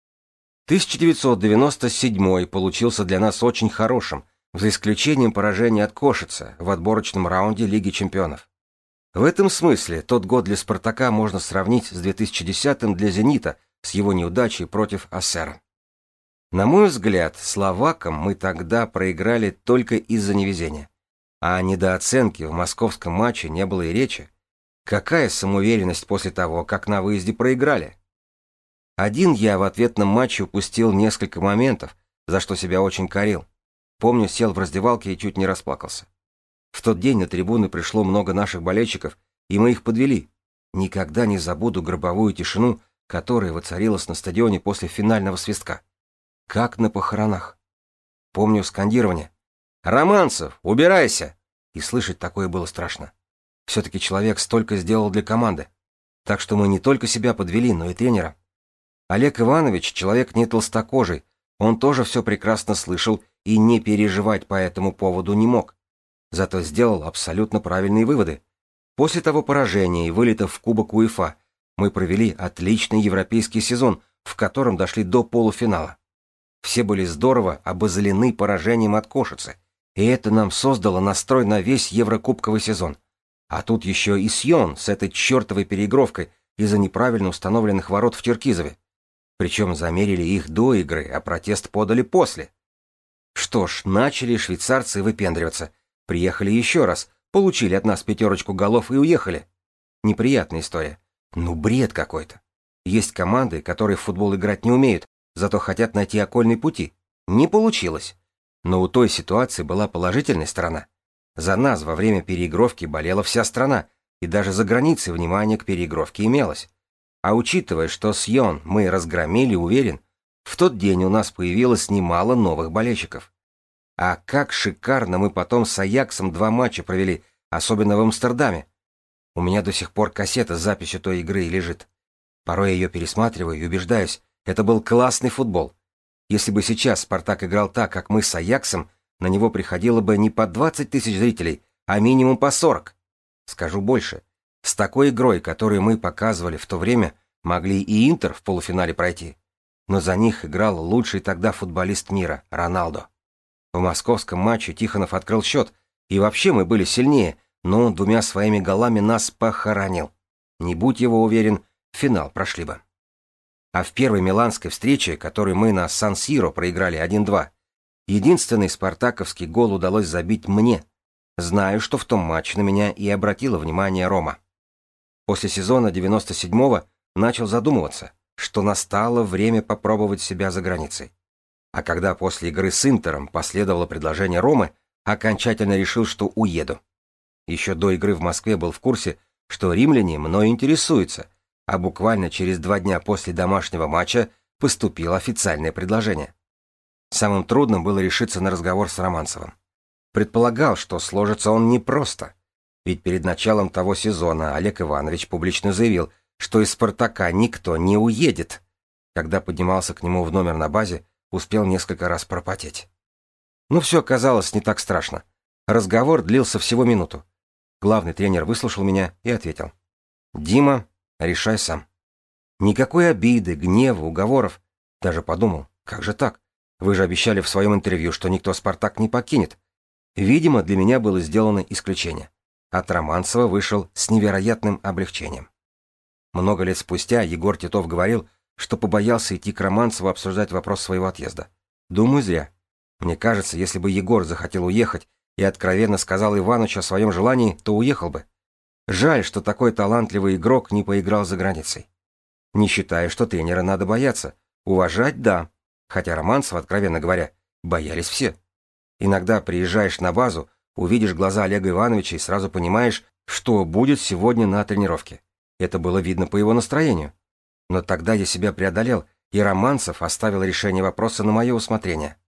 1997 получился для нас очень хорошим, за исключением поражения от Кошица в отборочном раунде Лиги чемпионов. В этом смысле тот год для «Спартака» можно сравнить с 2010-м для «Зенита» с его неудачей против АСЭРа. На мой взгляд, словакам мы тогда проиграли только из-за невезения. А о недооценке в московском матче не было и речи. Какая самоуверенность после того, как на выезде проиграли? Один я в ответном матче упустил несколько моментов, за что себя очень корил. Помню, сел в раздевалке и чуть не расплакался. В тот день на трибуны пришло много наших болельщиков, и мы их подвели. Никогда не забуду гробовую тишину, которая воцарилась на стадионе после финального свистка. как на похоронах. Помню скандирование: «Романцев, убирайся!» И слышать такое было страшно. Все-таки человек столько сделал для команды. Так что мы не только себя подвели, но и тренера. Олег Иванович человек не толстокожий, он тоже все прекрасно слышал и не переживать по этому поводу не мог. Зато сделал абсолютно правильные выводы. После того поражения и вылета в Кубок УЕФА мы провели отличный европейский сезон, в котором дошли до полуфинала. Все были здорово обозлены поражением от Кошицы, и это нам создало настрой на весь еврокубковый сезон. А тут еще и Сьон с этой чертовой переигровкой из-за неправильно установленных ворот в Черкизове. Причем замерили их до игры, а протест подали после. Что ж, начали швейцарцы выпендриваться. Приехали еще раз, получили от нас 5 голов и уехали. Неприятная история. Ну, бред какой-то. Есть команды, которые в футбол играть не умеют, зато хотят найти окольные пути. Не получилось. Но у той ситуации была положительная сторона. За нас во время переигровки болела вся страна, и даже за границей внимание к переигровке имелось. А учитывая, что Сьон мы разгромили, уверен, в тот день у нас появилось немало новых болельщиков. А как шикарно мы потом с Аяксом 2 матча провели, особенно в Амстердаме. У меня до сих пор кассета с записью той игры лежит. Порой я ее пересматриваю и убеждаюсь, это был классный футбол. Если бы сейчас «Спартак» играл так, как мы с Аяксом, на него приходило бы не по 20 тысяч зрителей, а минимум по 40. Скажу больше. С такой игрой, которую мы показывали в то время, могли и Интер в полуфинале пройти. Но за них играл лучший тогда футболист мира — Роналдо. В московском матче Тихонов открыл счет, и вообще мы были сильнее, но он 2 своими голами нас похоронил. Не будь его уверен, в финал прошли бы. А в первой миланской встрече, которую мы на Сан-Сиро проиграли 1-2, единственный спартаковский гол удалось забить мне. Знаю, что в том матче на меня и обратила внимание Рома. После сезона 97-го начал задумываться, что настало время попробовать себя за границей. А когда после игры с Интером последовало предложение Ромы, окончательно решил, что уеду. Еще до игры в Москве был в курсе, что римляне мной интересуются, а буквально через 2 дня после домашнего матча поступило официальное предложение. Самым трудным было решиться на разговор с Романцевым. Предполагал, что сложится он непросто. Ведь перед началом того сезона Олег Иванович публично заявил, что из «Спартака» никто не уедет. Когда поднимался к нему в номер на базе, успел несколько раз пропотеть. Но все оказалось не так страшно. Разговор длился всего минуту. Главный тренер выслушал меня и ответил: «Дима, решай сам». Никакой обиды, гнева, уговоров. Даже подумал: как же так? Вы же обещали в своем интервью, что никто «Спартак» не покинет. Видимо, для меня было сделано исключение. От Романцева вышел с невероятным облегчением. Много лет спустя Егор Титов говорил, что побоялся идти к Романцеву обсуждать вопрос своего отъезда. Думаю, зря. Мне кажется, если бы Егор захотел уехать и откровенно сказал Иванычу о своем желании, то уехал бы. Жаль, что такой талантливый игрок не поиграл за границей. Не считаю, что тренера надо бояться. Уважать — да. Хотя Романцева, откровенно говоря, боялись все. Иногда приезжаешь на базу, увидишь глаза Олега Ивановича и сразу понимаешь, что будет сегодня на тренировке. Это было видно по его настроению. Но тогда я себя преодолел, и Романцев оставил решение вопроса на мое усмотрение.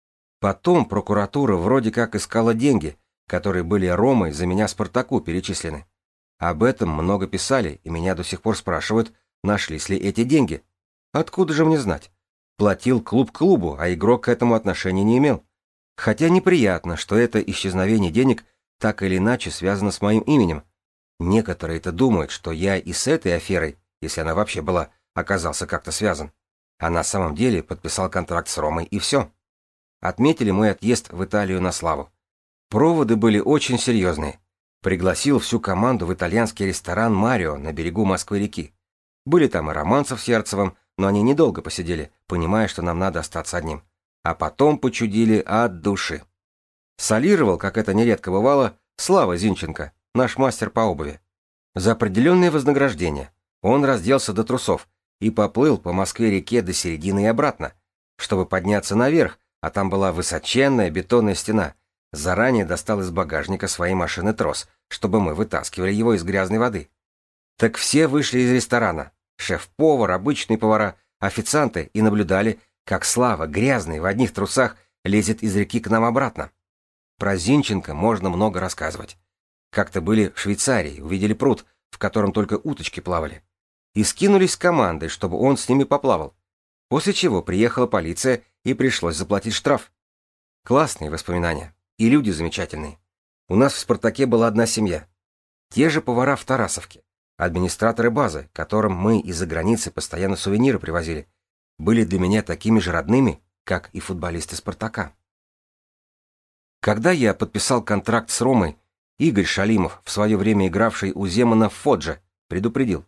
Потом прокуратура вроде как искала деньги, которые были Ромой за меня Спартаку перечислены. Об этом много писали, и меня до сих пор спрашивают, нашлись ли эти деньги. Откуда же мне знать? Платил клуб клубу, а игрок к этому отношения не имел. Хотя неприятно, что это исчезновение денег так или иначе связано с моим именем. Некоторые-то думают, что я и с этой аферой, если она вообще была, оказался как-то связан. А на самом деле подписал контракт с Ромой, и все. Отметили мой отъезд в Италию на славу. Проводы были очень серьезные. Пригласил всю команду в итальянский ресторан «Марио» на берегу Москвы-реки. Были там и Романцев с Ярцевым, но они недолго посидели, понимая, что нам надо остаться одним. А потом почудили от души. Солировал, как это нередко бывало, Слава Зинченко, наш мастер по обуви. За определенное вознаграждение он разделся до трусов и поплыл по Москве-реке до середины и обратно. Чтобы подняться наверх, а там была высоченная бетонная стена, заранее достал из багажника своей машины трос, чтобы мы вытаскивали его из грязной воды. Так все вышли из ресторана. Шеф-повар, обычные повара, официанты и наблюдали, как Слава, грязный, в одних трусах, лезет из реки к нам обратно. Про Зинченко можно много рассказывать. Как-то были в Швейцарии, увидели пруд, в котором только уточки плавали. И скинулись с командой, чтобы он с ними поплавал. После чего приехала полиция и пришлось заплатить штраф. Классные воспоминания. И люди замечательные. У нас в «Спартаке» была одна семья. Те же повара в Тарасовке, администраторы базы, которым мы из-за границы постоянно сувениры привозили, были для меня такими же родными, как и футболисты «Спартака». Когда я подписал контракт с Ромой, Игорь Шалимов, в свое время игравший у Земана в Фодже, предупредил: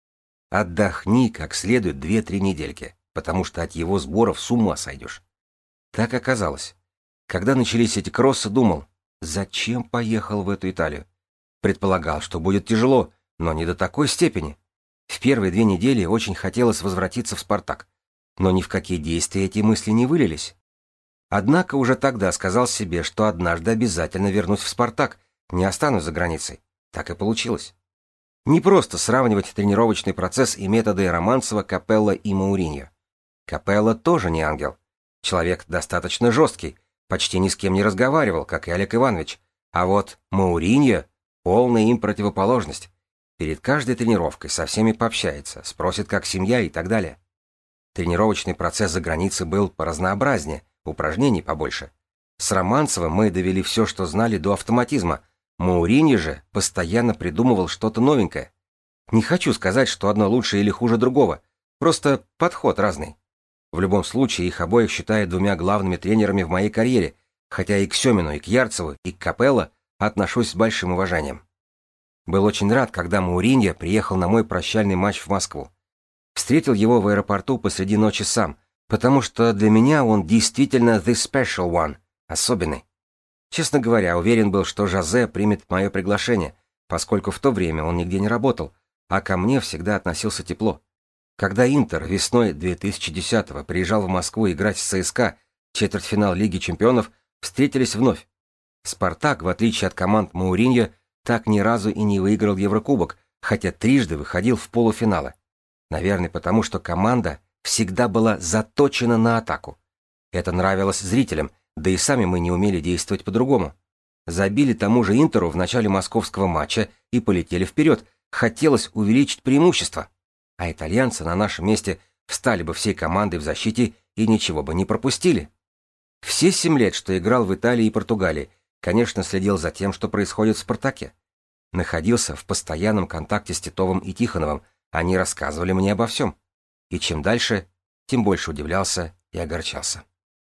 «Отдохни как следует 2-3 недельки, потому что от его сборов с ума сойдешь». Так оказалось. Когда начались эти кроссы, думал, зачем поехал в эту Италию? Предполагал, что будет тяжело, но не до такой степени. В первые 2 недели очень хотелось возвратиться в «Спартак», но ни в какие действия эти мысли не вылились. Однако уже тогда сказал себе, что однажды обязательно вернусь в «Спартак», не останусь за границей. Так и получилось. Не просто сравнивать тренировочный процесс и методы Романцева, Капелло и Мауриньо. Капелло тоже не ангел. Человек достаточно жесткий, почти ни с кем не разговаривал, как и Олег Иванович. А вот Мауриньо — полная им противоположность. Перед каждой тренировкой со всеми пообщается, спросит, как семья и так далее. Тренировочный процесс за границей был поразнообразнее, упражнений побольше. С Романцевым мы довели все, что знали, до автоматизма. Мауриньо же постоянно придумывал что-то новенькое. Не хочу сказать, что одно лучше или хуже другого, просто подход разный. В любом случае, их обоих считаю 2 главными тренерами в моей карьере, хотя и к Семину, и к Ярцеву, и к Капелло отношусь с большим уважением. Был очень рад, когда Мауриньо приехал на мой прощальный матч в Москву. Встретил его в аэропорту посреди ночи сам, потому что для меня он действительно the special one, особенный. Честно говоря, уверен был, что Жозе примет мое приглашение, поскольку в то время он нигде не работал, а ко мне всегда относился тепло. Когда Интер весной 2010-го приезжал в Москву играть с ЦСКА, четвертьфинал Лиги чемпионов, встретились вновь. «Спартак», в отличие от команд Мауриньо, так ни разу и не выиграл Еврокубок, хотя трижды выходил в полуфиналы. Наверное, потому что команда всегда была заточена на атаку. Это нравилось зрителям, да и сами мы не умели действовать по-другому. Забили тому же Интеру в начале московского матча и полетели вперед. Хотелось увеличить преимущество. А итальянцы на нашем месте встали бы всей командой в защите и ничего бы не пропустили. Все 7 лет, что играл в Италии и Португалии, конечно, следил за тем, что происходит в «Спартаке». Находился в постоянном контакте с Титовым и Тихоновым, они рассказывали мне обо всем. И чем дальше, тем больше удивлялся и огорчался.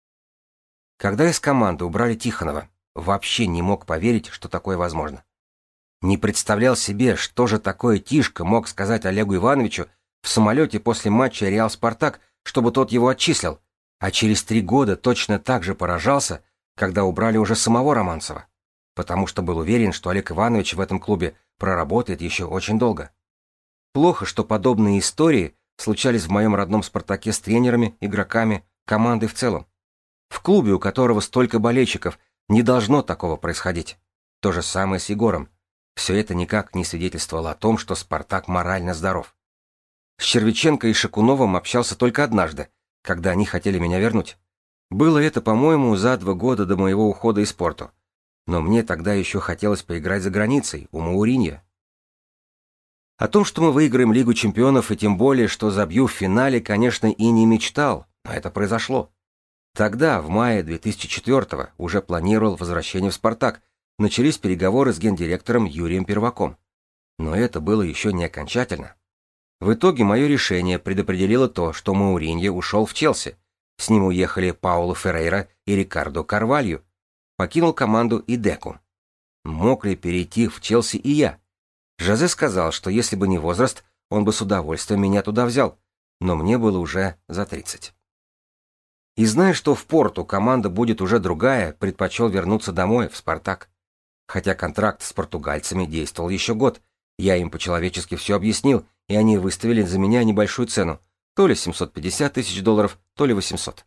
Когда из команды убрали Тихонова, вообще не мог поверить, что такое возможно. Не представлял себе, что же такое Тишка мог сказать Олегу Ивановичу в самолете после матча Реал-Спартак, чтобы тот его отчислил, а через 3 года точно так же поражался, когда убрали уже самого Романцева, потому что был уверен, что Олег Иванович в этом клубе проработает еще очень долго. Плохо, что подобные истории случались в моем родном «Спартаке» с тренерами, игроками, командой в целом. В клубе, у которого столько болельщиков, не должно такого происходить. То же самое с Егором. Все это никак не свидетельствовало о том, что «Спартак» морально здоров. С Червиченко и Шакуновым общался только однажды, когда они хотели меня вернуть. Было это, по-моему, за 2 года до моего ухода из спорта. Но мне тогда еще хотелось поиграть за границей, у Мауриньо. О том, что мы выиграем Лигу чемпионов и тем более, что забью в финале, конечно, и не мечтал, но это произошло. Тогда, в мае 2004-го, уже планировал возвращение в «Спартак», начались переговоры с гендиректором Юрием Перваком. Но это было еще не окончательно. В итоге мое решение предопределило то, что Мауриньо ушел в Челси. С ним уехали Пауло Феррейра и Рикардо Карвалью. Покинул команду и Деку. Мог ли перейти в Челси и я? Жозе сказал, что если бы не возраст, он бы с удовольствием меня туда взял, но мне было уже за 30. И зная, что в Порту команда будет уже другая, предпочел вернуться домой, в «Спартак». Хотя контракт с португальцами действовал еще год, я им по-человечески все объяснил, и они выставили за меня небольшую цену, то ли $750 тысяч, то ли 800.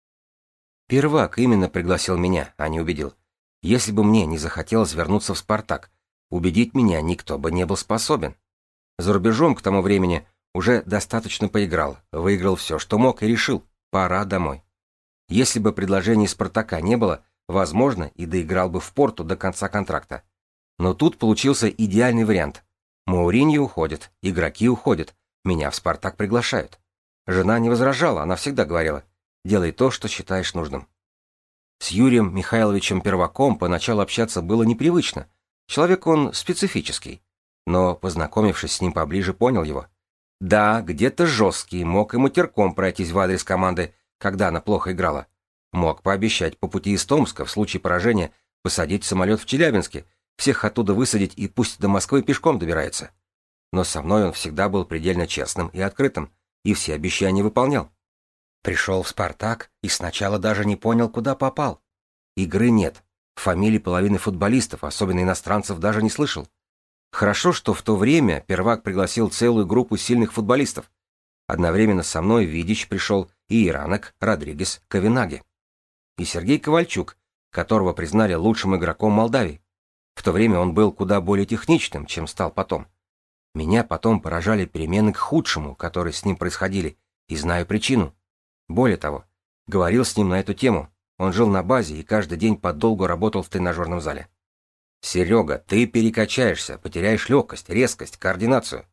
Первак именно пригласил меня, а не убедил. Если бы мне не захотелось вернуться в «Спартак», убедить меня никто бы не был способен. За рубежом к тому времени уже достаточно поиграл, выиграл все, что мог, и решил. пора домой. Если бы предложений «Спартака» не было, возможно, и доиграл бы в Порту до конца контракта. Но тут получился идеальный вариант. Мауриньо уходит, игроки уходят, меня в «Спартак» приглашают. Жена не возражала, она всегда говорила: «Делай то, что считаешь нужным». С Юрием Михайловичем Перваком поначалу общаться было непривычно. Человек он специфический. Но, познакомившись с ним поближе, понял его. Да, где-то жесткий, мог и матерком пройтись в адрес команды, когда она плохо играла. Мог пообещать по пути из Томска в случае поражения посадить самолет в Челябинске, всех оттуда высадить и пусть до Москвы пешком добирается. Но со мной он всегда был предельно честным и открытым, и все обещания выполнял. Пришел в «Спартак» и сначала даже не понял, куда попал. Игры нет. Фамилий половины футболистов, особенно иностранцев, даже не слышал. Хорошо, что в то время Первак пригласил целую группу сильных футболистов. Одновременно со мной Видич пришел и Иранок, Родригес, Ковенаги. И Сергей Ковальчук, которого признали лучшим игроком Молдавии. В то время он был куда более техничным, чем стал потом. Меня потом поражали перемены к худшему, которые с ним происходили, и знаю причину. Более того, говорил с ним на эту тему. Он жил на базе и каждый день подолгу работал в тренажерном зале. «Серега, ты перекачаешься, потеряешь легкость, резкость, координацию».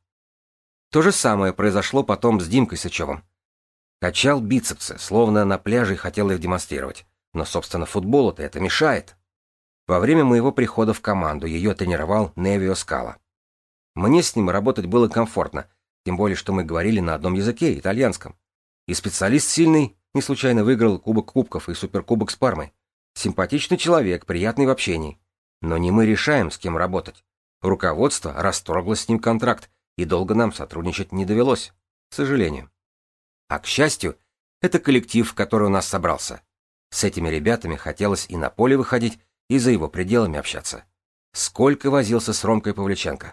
То же самое произошло потом с Димкой Сычевым. Качал бицепсы, словно на пляже хотел их демонстрировать. Но, собственно, футболу-то это мешает. Во время моего прихода в команду ее тренировал Невио Скала. Мне с ним работать было комфортно, тем более, что мы говорили на одном языке, итальянском. И специалист сильный, не случайно выиграл Кубок Кубков и Суперкубок с Пармой. Симпатичный человек, приятный в общении. Но не мы решаем, с кем работать. Руководство расторгло с ним контракт, и долго нам сотрудничать не довелось, к сожалению. А к счастью, это коллектив, который у нас собрался. С этими ребятами хотелось и на поле выходить, и за его пределами общаться. Сколько возился с Ромкой Павличенко.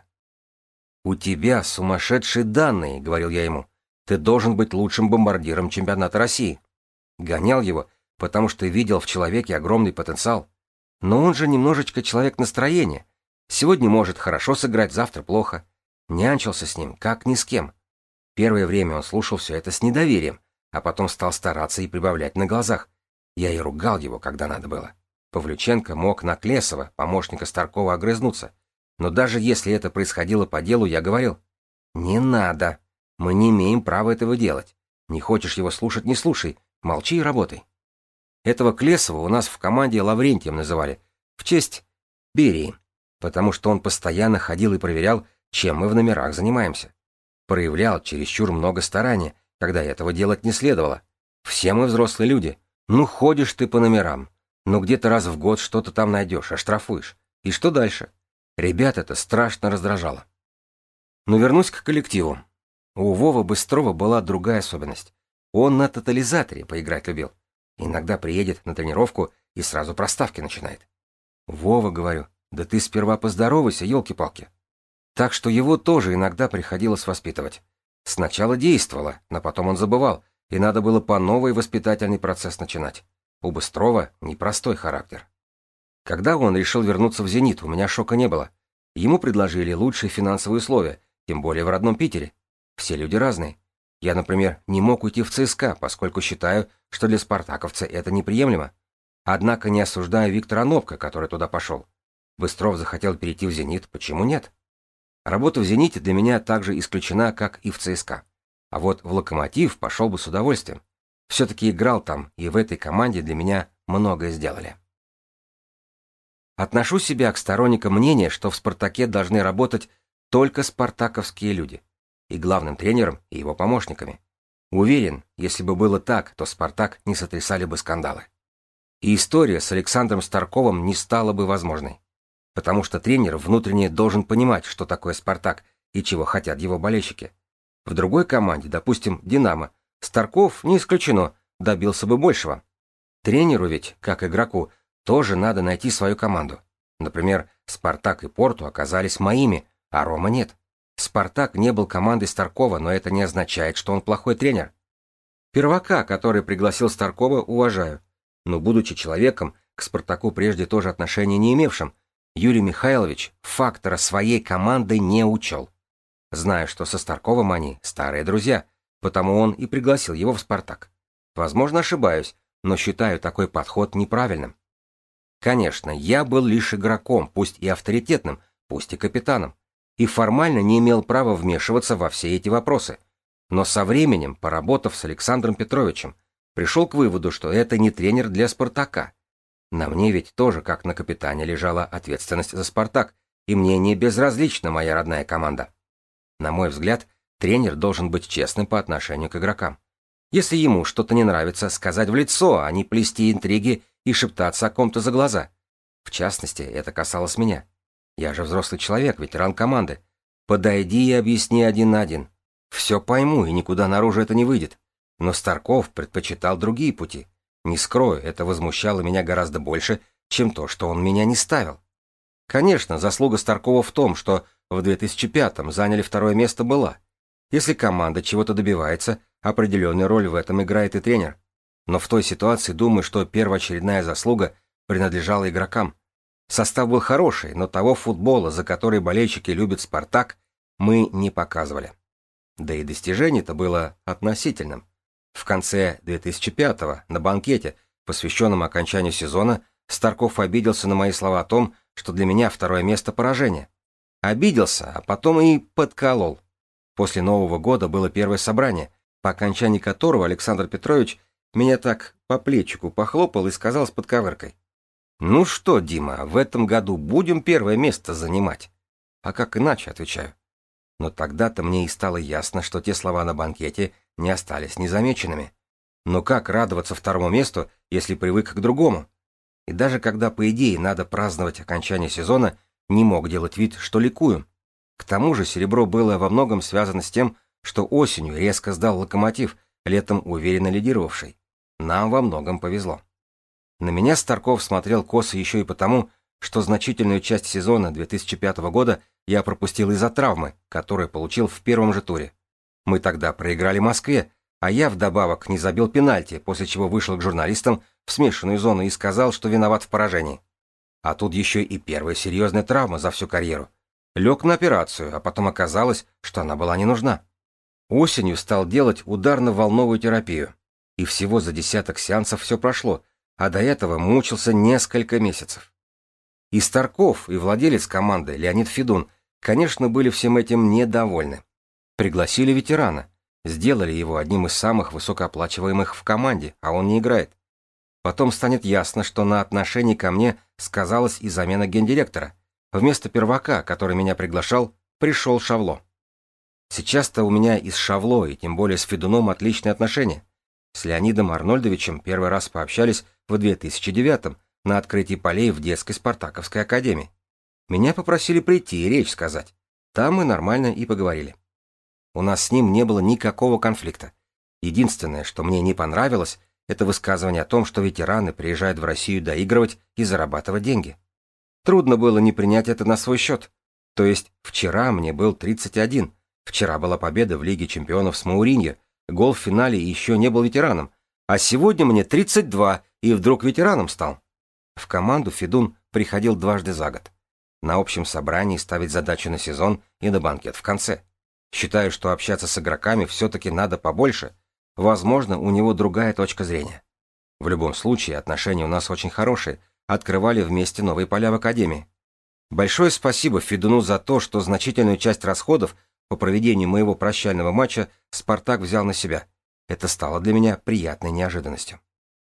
«У тебя сумасшедшие данные», — говорил я ему. «Ты должен быть лучшим бомбардиром чемпионата России». Гонял его, потому что видел в человеке огромный потенциал. Но он же немножечко человек настроения. Сегодня может хорошо сыграть, завтра плохо. Нянчился с ним, как ни с кем. Первое время он слушал все это с недоверием, а потом стал стараться и прибавлять на глазах. Я и ругал его, когда надо было. Павлюченко мог на Клесова, помощника Старкова, огрызнуться. Но даже если это происходило по делу, я говорил: «Не надо. Мы не имеем права этого делать. Не хочешь его слушать — не слушай. Молчи и работай». Этого Клесова у нас в команде Лаврентием называли, в честь Берии, потому что он постоянно ходил и проверял, чем мы в номерах занимаемся. Проявлял чересчур много старания, когда этого делать не следовало. Все мы взрослые люди. Ну, ходишь ты по номерам. Ну, где-то раз в год что-то там найдешь, оштрафуешь. И что дальше? Ребят это страшно раздражало. Но вернусь к коллективу. У Вовы Быстрова была другая особенность. Он на тотализаторе поиграть любил. Иногда приедет на тренировку и сразу проставки начинает. «Вова, — говорю, — да ты сперва поздоровайся, елки-палки». Так что его тоже иногда приходилось воспитывать. Сначала действовало, но потом он забывал, и надо было по новой воспитательный процесс начинать. У Быстрова непростой характер. Когда он решил вернуться в «Зенит», у меня шока не было. Ему предложили лучшие финансовые условия, тем более в родном Питере. Все люди разные. Я, например, не мог уйти в ЦСКА, поскольку считаю, что для спартаковца это неприемлемо. Однако не осуждаю Виктора Нобка, который туда пошел. Быстров захотел перейти в «Зенит», почему нет? Работа в «Зените» для меня также исключена, как и в ЦСКА. А вот в «Локомотив» пошел бы с удовольствием. Все-таки играл там, и в этой команде для меня многое сделали. Отношу себя к сторонникам мнения, что в «Спартаке» должны работать только спартаковские люди. И главным тренером, и его помощниками. Уверен, если бы было так, то «Спартак» не сотрясали бы скандалы. И история с Александром Старковым не стала бы возможной. Потому что тренер внутренне должен понимать, что такое «Спартак» и чего хотят его болельщики. В другой команде, допустим, «Динамо», Старков, не исключено, добился бы большего. Тренеру ведь, как игроку, тоже надо найти свою команду. Например, «Спартак» и «Порту» оказались моими, а «Рома» нет. «Спартак» не был командой Старкова, но это не означает, что он плохой тренер. Первака, который пригласил Старкова, уважаю. Но, будучи человеком, к «Спартаку» прежде тоже отношения не имевшим, Юрий Михайлович фактора своей команды не учел. Знаю, что со Старковым они старые друзья, потому он и пригласил его в «Спартак». Возможно, ошибаюсь, но считаю такой подход неправильным. Конечно, я был лишь игроком, пусть и авторитетным, пусть и капитаном, и формально не имел права вмешиваться во все эти вопросы. Но со временем, поработав с Александром Петровичем, пришел к выводу, что это не тренер для «Спартака». На мне ведь тоже, как на капитане, лежала ответственность за «Спартак», и мне не безразлична моя родная команда. На мой взгляд, тренер должен быть честным по отношению к игрокам. Если ему что-то не нравится, сказать в лицо, а не плести интриги и шептаться о ком-то за глаза. В частности, это касалось меня. Я же взрослый человек, ветеран команды. Подойди и объясни один на один. Все пойму, и никуда наружу это не выйдет. Но Старков предпочитал другие пути. Не скрою, это возмущало меня гораздо больше, чем то, что он меня не ставил. Конечно, заслуга Старкова в том, что в 2005-м заняли второе место, была. Если команда чего-то добивается, определенную роль в этом играет и тренер. Но в той ситуации думаю, что первоочередная заслуга принадлежала игрокам. Состав был хороший, но того футбола, за который болельщики любят «Спартак», мы не показывали. Да и достижение-то было относительным. В конце 2005-го, на банкете, посвященном окончанию сезона, Старков обиделся на мои слова о том, что для меня второе место — поражение. Обиделся, а потом и подколол. После Нового года было первое собрание, по окончании которого Александр Петрович меня так по плечику похлопал и сказал с подковыркой: «Ну что, Дима, в этом году будем первое место занимать?» «А как иначе?» — отвечаю. Но тогда-то мне и стало ясно, что те слова на банкете не остались незамеченными. Но как радоваться второму месту, если привык к другому? И даже когда, по идее, надо праздновать окончание сезона, не мог делать вид, что ликую. К тому же серебро было во многом связано с тем, что осенью резко сдал «Локомотив», летом уверенно лидировавший. Нам во многом повезло. На меня Старков смотрел косо еще и потому, что значительную часть сезона 2005 года я пропустил из-за травмы, которую получил в первом же туре. Мы тогда проиграли Москве, а я вдобавок не забил пенальти, после чего вышел к журналистам в смешанную зону и сказал, что виноват в поражении. А тут еще и первая серьезная травма за всю карьеру. Лег на операцию, а потом оказалось, что она была не нужна. Осенью стал делать ударно-волновую терапию. И всего за десяток сеансов все прошло, а до этого мучился несколько месяцев. И Старков, и владелец команды Леонид Федун, конечно, были всем этим недовольны. Пригласили ветерана, сделали его одним из самых высокооплачиваемых в команде, а он не играет. Потом станет ясно, что на отношении ко мне сказалась и замена гендиректора. Вместо Первака, который меня приглашал, пришел Шавло. Сейчас-то у меня и с Шавло, и тем более с Федуном отличные отношения. С Леонидом Арнольдовичем первый раз пообщались в 2009-м на открытии полей в детской спартаковской академии. Меня попросили прийти и речь сказать. Там мы нормально и поговорили. У нас с ним не было никакого конфликта. Единственное, что мне не понравилось, это высказывание о том, что ветераны приезжают в Россию доигрывать и зарабатывать деньги. Трудно было не принять это на свой счет. То есть вчера мне был 31, вчера была победа в Лиге чемпионов с Мауриньо, гол в финале и еще не был ветераном, а сегодня мне 32, и вдруг ветераном стал. В команду Федун приходил дважды за год. На общем собрании ставить задачи на сезон и на банкет в конце. Считаю, что общаться с игроками все-таки надо побольше. Возможно, у него другая точка зрения. В любом случае, отношения у нас очень хорошие, открывали вместе новые поля в академии. Большое спасибо Федуну за то, что значительную часть расходов по проведению моего прощального матча «Спартак» взял на себя. Это стало для меня приятной неожиданностью.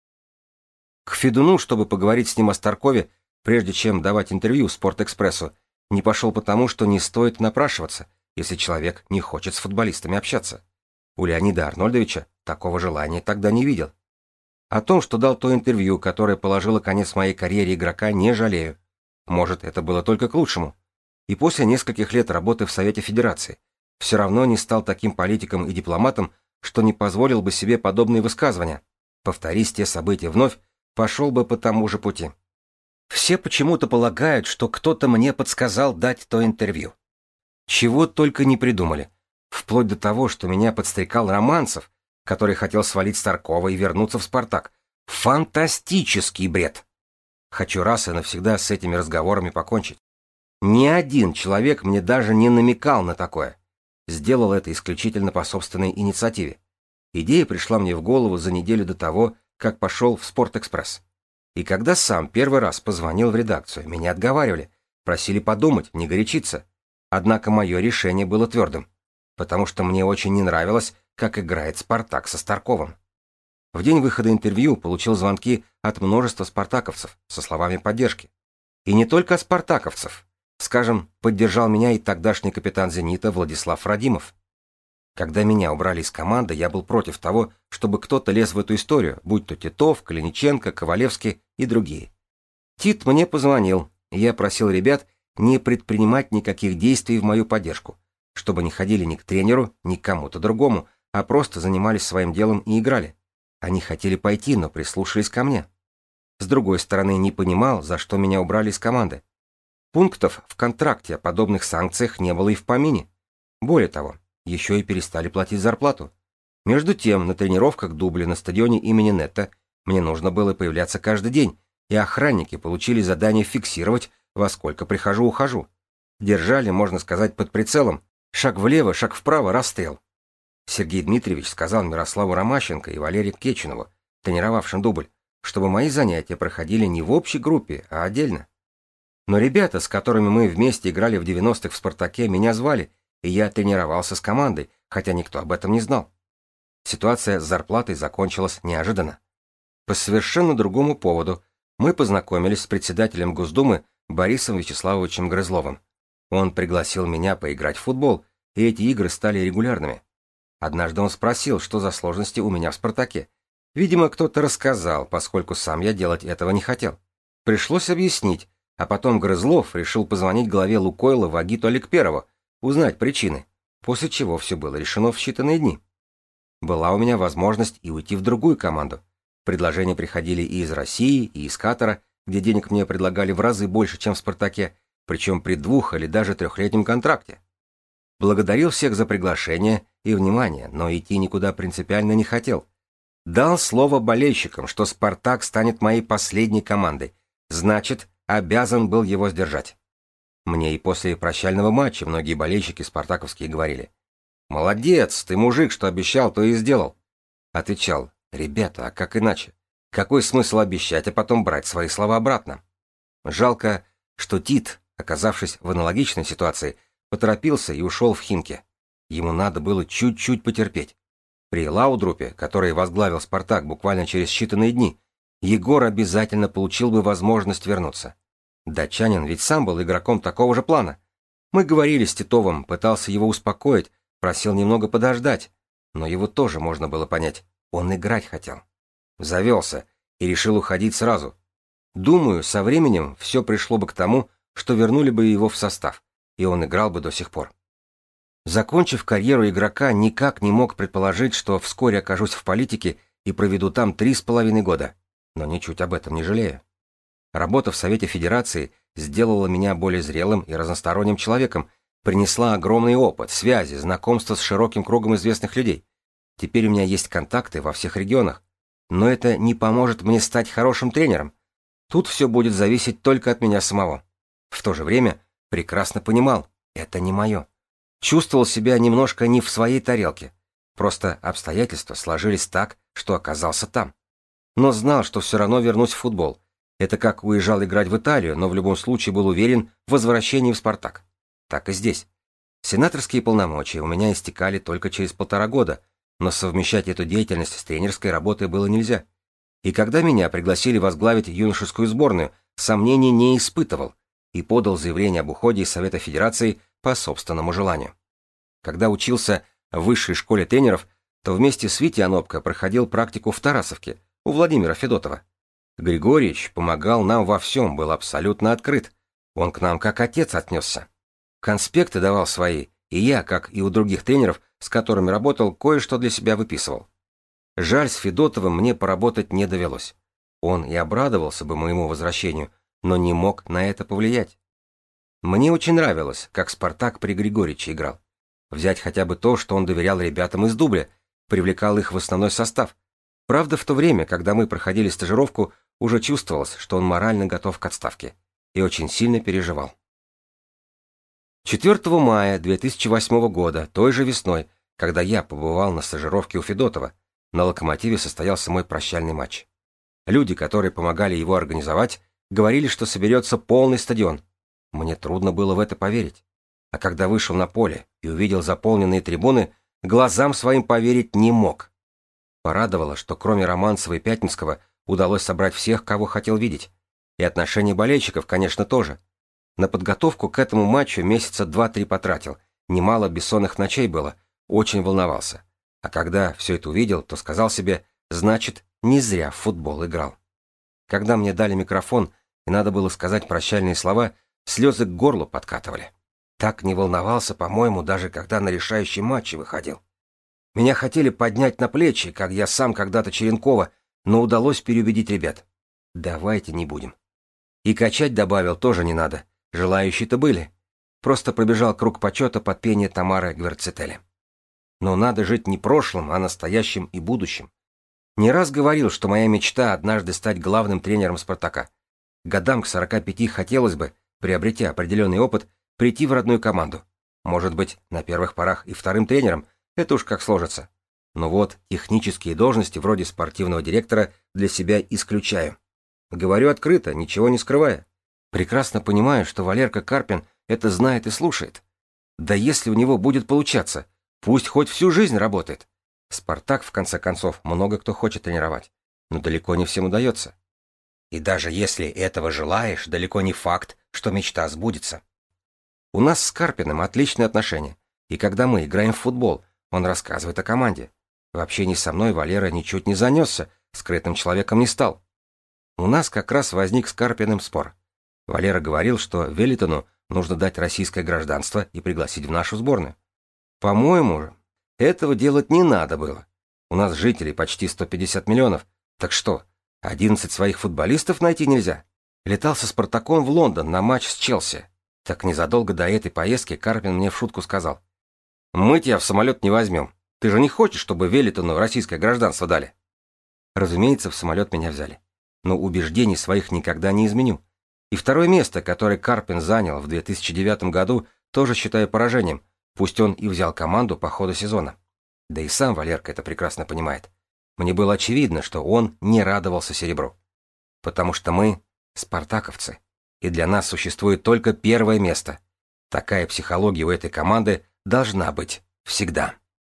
К Федуну, чтобы поговорить с ним о Старкове, прежде чем давать интервью «Спортэкспрессу», не пошел потому, что не стоит напрашиваться, если человек не хочет с футболистами общаться. У Леонида Арнольдовича такого желания тогда не видел. О том, что дал то интервью, которое положило конец моей карьере игрока, не жалею. Может, это было только к лучшему. И после нескольких лет работы в Совете Федерации все равно не стал таким политиком и дипломатом, что не позволил бы себе подобные высказывания. Повторись те события вновь, пошел бы по тому же пути. Все почему-то полагают, что кто-то мне подсказал дать то интервью. Чего только не придумали. Вплоть до того, что меня подстрекал Романцев, который хотел свалить Старкова и вернуться в «Спартак». Фантастический бред! Хочу раз и навсегда с этими разговорами покончить. Ни один человек мне даже не намекал на такое. Сделал это исключительно по собственной инициативе. Идея пришла мне в голову за неделю до того, как пошел в «Спортэкспресс». И когда сам первый раз позвонил в редакцию, меня отговаривали, просили подумать, не горячиться. Однако мое решение было твердым, потому что мне очень не нравилось, как играет «Спартак» со Старковым. В день выхода интервью получил звонки от множества спартаковцев со словами поддержки. И не только спартаковцев. Скажем, поддержал меня и тогдашний капитан «Зенита» Владислав Радимов. Когда меня убрали из команды, я был против того, чтобы кто-то лез в эту историю, будь то Титов, Калиниченко, Ковалевский и другие. Тит мне позвонил, и я просил ребят не предпринимать никаких действий в мою поддержку, чтобы не ходили ни к тренеру, ни к кому-то другому, а просто занимались своим делом и играли. Они хотели пойти, но прислушались ко мне. С другой стороны, не понимал, за что меня убрали из команды. Пунктов в контракте о подобных санкциях не было и в помине. Более того, еще и перестали платить зарплату. Между тем, на тренировках дубля на стадионе имени Нетта мне нужно было появляться каждый день, и охранники получили задание фиксировать, во сколько прихожу-ухожу. Держали, можно сказать, под прицелом. Шаг влево, шаг вправо, расстрел. Сергей Дмитриевич сказал Мирославу Ромащенко и Валерию Кечинову, тренировавшим дубль, чтобы мои занятия проходили не в общей группе, а отдельно. Но ребята, с которыми мы вместе играли в 90-х в «Спартаке», меня звали, и я тренировался с командой, хотя никто об этом не знал. Ситуация с зарплатой закончилась неожиданно. По совершенно другому поводу мы познакомились с председателем Госдумы Борисом Вячеславовичем Грызловым. Он пригласил меня поиграть в футбол, и эти игры стали регулярными. Однажды он спросил, что за сложности у меня в «Спартаке». Видимо, кто-то рассказал, поскольку сам я делать этого не хотел. Пришлось объяснить, а потом Грызлов решил позвонить главе «Лукойла» Вагиту Аликперову, узнать причины, после чего все было решено в считанные дни. Была у меня возможность и уйти в другую команду. Предложения приходили и из России, и из Катара, где денег мне предлагали в разы больше, чем в «Спартаке», причем при 2- или даже 3-летнем контракте. Благодарил всех за приглашение и внимание, но идти никуда принципиально не хотел. Дал слово болельщикам, что «Спартак» станет моей последней командой, значит, обязан был его сдержать. Мне и после прощального матча многие болельщики спартаковские говорили: «Молодец, ты мужик, что обещал, то и сделал». Отвечал: «Ребята, а как иначе? Какой смысл обещать, а потом брать свои слова обратно?» Жалко, что Тит, оказавшись в аналогичной ситуации, поторопился и ушел в Химки. Ему надо было чуть-чуть потерпеть. При Лаудрупе, который возглавил «Спартак» буквально через считанные дни, Егор обязательно получил бы возможность вернуться. Датчанин ведь сам был игроком такого же плана. Мы говорили с Титовым, пытался его успокоить, просил немного подождать, но его тоже можно было понять. Он играть хотел. Завелся и решил уходить сразу. Думаю, со временем все пришло бы к тому, что вернули бы его в состав, и он играл бы до сих пор. Закончив карьеру игрока, никак не мог предположить, что вскоре окажусь в политике и проведу там 3,5 года, но ничуть об этом не жалею. Работа в Совете Федерации сделала меня более зрелым и разносторонним человеком, принесла огромный опыт, связи, знакомства с широким кругом известных людей. Теперь у меня есть контакты во всех регионах, но это не поможет мне стать хорошим тренером. Тут все будет зависеть только от меня самого. В то же время прекрасно понимал, это не мое. Чувствовал себя немножко не в своей тарелке. Просто обстоятельства сложились так, что оказался там. Но знал, что все равно вернусь в футбол. Это как уезжал играть в Италию, но в любом случае был уверен в возвращении в «Спартак». Так и здесь. Сенаторские полномочия у меня истекали только через 1,5 года, но совмещать эту деятельность с тренерской работой было нельзя. И когда меня пригласили возглавить юношескую сборную, сомнений не испытывал и подал заявление об уходе из Совета Федерации по собственному желанию. Когда учился в высшей школе тренеров, то вместе с Витей Анопко проходил практику в Тарасовке у Владимира Федотова. Григорьевич помогал нам во всем, был абсолютно открыт. Он к нам как отец отнесся. Конспекты давал свои, и я, как и у других тренеров, с которыми работал, кое-что для себя выписывал. Жаль, с Федотовым мне поработать не довелось. Он и обрадовался бы моему возвращению, но не мог на это повлиять. Мне очень нравилось, как «Спартак» при Григорьевиче играл. Взять хотя бы то, что он доверял ребятам из дубля, привлекал их в основной состав. Правда, в то время, когда мы проходили стажировку, уже чувствовалось, что он морально готов к отставке, и очень сильно переживал. 4 мая 2008 года, той же весной, когда я побывал на стажировке у Федотова. На «Локомотиве» состоялся мой прощальный матч. Люди, которые помогали его организовать, говорили, что соберется полный стадион. Мне трудно было в это поверить. А когда вышел на поле и увидел заполненные трибуны, глазам своим поверить не мог. Порадовало, что кроме Романцева и Пятницкого удалось собрать всех, кого хотел видеть. И отношение болельщиков, конечно, тоже. На подготовку к этому матчу месяца 2-3 потратил. Немало бессонных ночей было. Очень волновался. А когда все это увидел, то сказал себе, значит, не зря в футбол играл. Когда мне дали микрофон, и надо было сказать прощальные слова, слезы к горлу подкатывали. Так не волновался, по-моему, даже когда на решающие матчи выходил. Меня хотели поднять на плечи, как я сам когда-то Черенкова, но удалось переубедить ребят. Давайте не будем. И качать добавил тоже не надо. Желающие-то были. Просто пробежал круг почета под пение Тамары Гверцетели. Но надо жить не прошлым, а настоящим и будущим. Не раз говорил, что моя мечта однажды стать главным тренером «Спартака». Годам к 45 хотелось бы, приобретя определенный опыт, прийти в родную команду. Может быть, на первых порах и вторым тренером, это уж как сложится. Но вот технические должности вроде спортивного директора для себя исключаю. Говорю открыто, ничего не скрывая. Прекрасно понимаю, что Валерка Карпин это знает и слушает. Да если у него будет получаться, пусть хоть всю жизнь работает. «Спартак», в конце концов, много кто хочет тренировать, но далеко не всем удается. И даже если этого желаешь, далеко не факт, что мечта сбудется. У нас с Карпиным отличные отношения, и когда мы играем в футбол, он рассказывает о команде. В общении со мной Валера ничуть не занесся, скрытым человеком не стал. У нас как раз возник с Карпиным спор. Валера говорил, что Велитону нужно дать российское гражданство и пригласить в нашу сборную. По-моему, этого делать не надо было. У нас жителей почти 150 миллионов. Так что, 11 своих футболистов найти нельзя? Летал со «Спартаком» в Лондон на матч с Челси. Так незадолго до этой поездки Карпин мне в шутку сказал: «Мы тебя в самолет не возьмем. Ты же не хочешь, чтобы Велитону российское гражданство дали?» Разумеется, в самолет меня взяли. Но убеждений своих никогда не изменю. И второе место, которое Карпин занял в 2009 году, тоже считаю поражением, пусть он и взял команду по ходу сезона. Да и сам Валерка это прекрасно понимает. Мне было очевидно, что он не радовался серебру. Потому что мы спартаковцы, и для нас существует только первое место. Такая психология у этой команды должна быть всегда.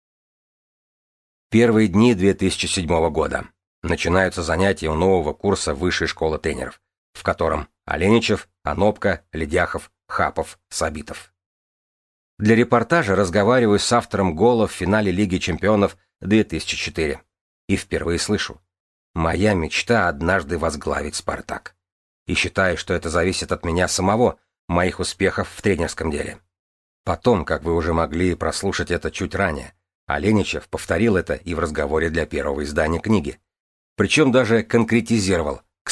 Первые дни 2007 года. Начинаются занятия у нового курса Высшей школы тренеров, в котором Аленичев, Анопка, Ледяхов, Хапов, Сабитов. Для репортажа разговариваю с автором гола в финале Лиги чемпионов 2004. И впервые слышу: моя мечта однажды возглавить «Спартак». И считаю, что это зависит от меня самого, моих успехов в тренерском деле. Потом, как вы уже могли прослушать это чуть ранее, Аленичев повторил это и в разговоре для первого издания книги. Причем даже конкретизировал к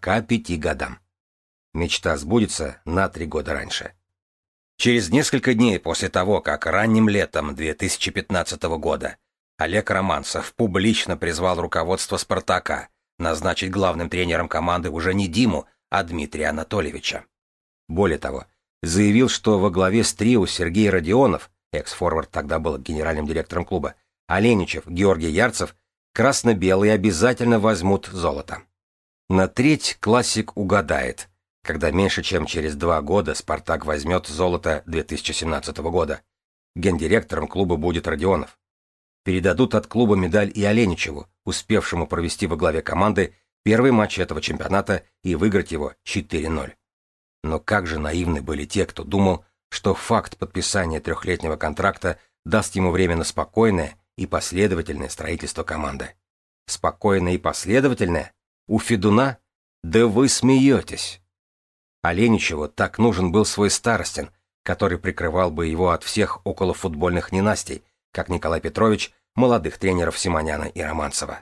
45 годам. Мечта сбудется на 3 года раньше. Через несколько дней после того, как ранним летом 2015 года Олег Романцев публично призвал руководство «Спартака» назначить главным тренером команды уже не Диму, а Дмитрия Анатольевича. Более того, заявил, что во главе с трио Сергей Родионов, экс-форвард тогда был генеральным директором клуба, Аленичев, Георгий Ярцев, красно-белые обязательно возьмут золото. На треть классик угадает, когда меньше чем через 2 года «Спартак» возьмет золото 2017 года. Гендиректором клуба будет Родионов. Передадут от клуба медаль и Аленичеву, успевшему провести во главе команды первый матч этого чемпионата и выиграть его 4-0. Но как же наивны были те, кто думал, что факт подписания 3-летнего контракта даст ему время на спокойное и последовательное строительство команды. Спокойное и последовательное? У Федуна? Да вы смеетесь! Аленичеву так нужен был свой Старостин, который прикрывал бы его от всех околофутбольных ненастей, как Николай Петрович, молодых тренеров Симоняна и Романцева.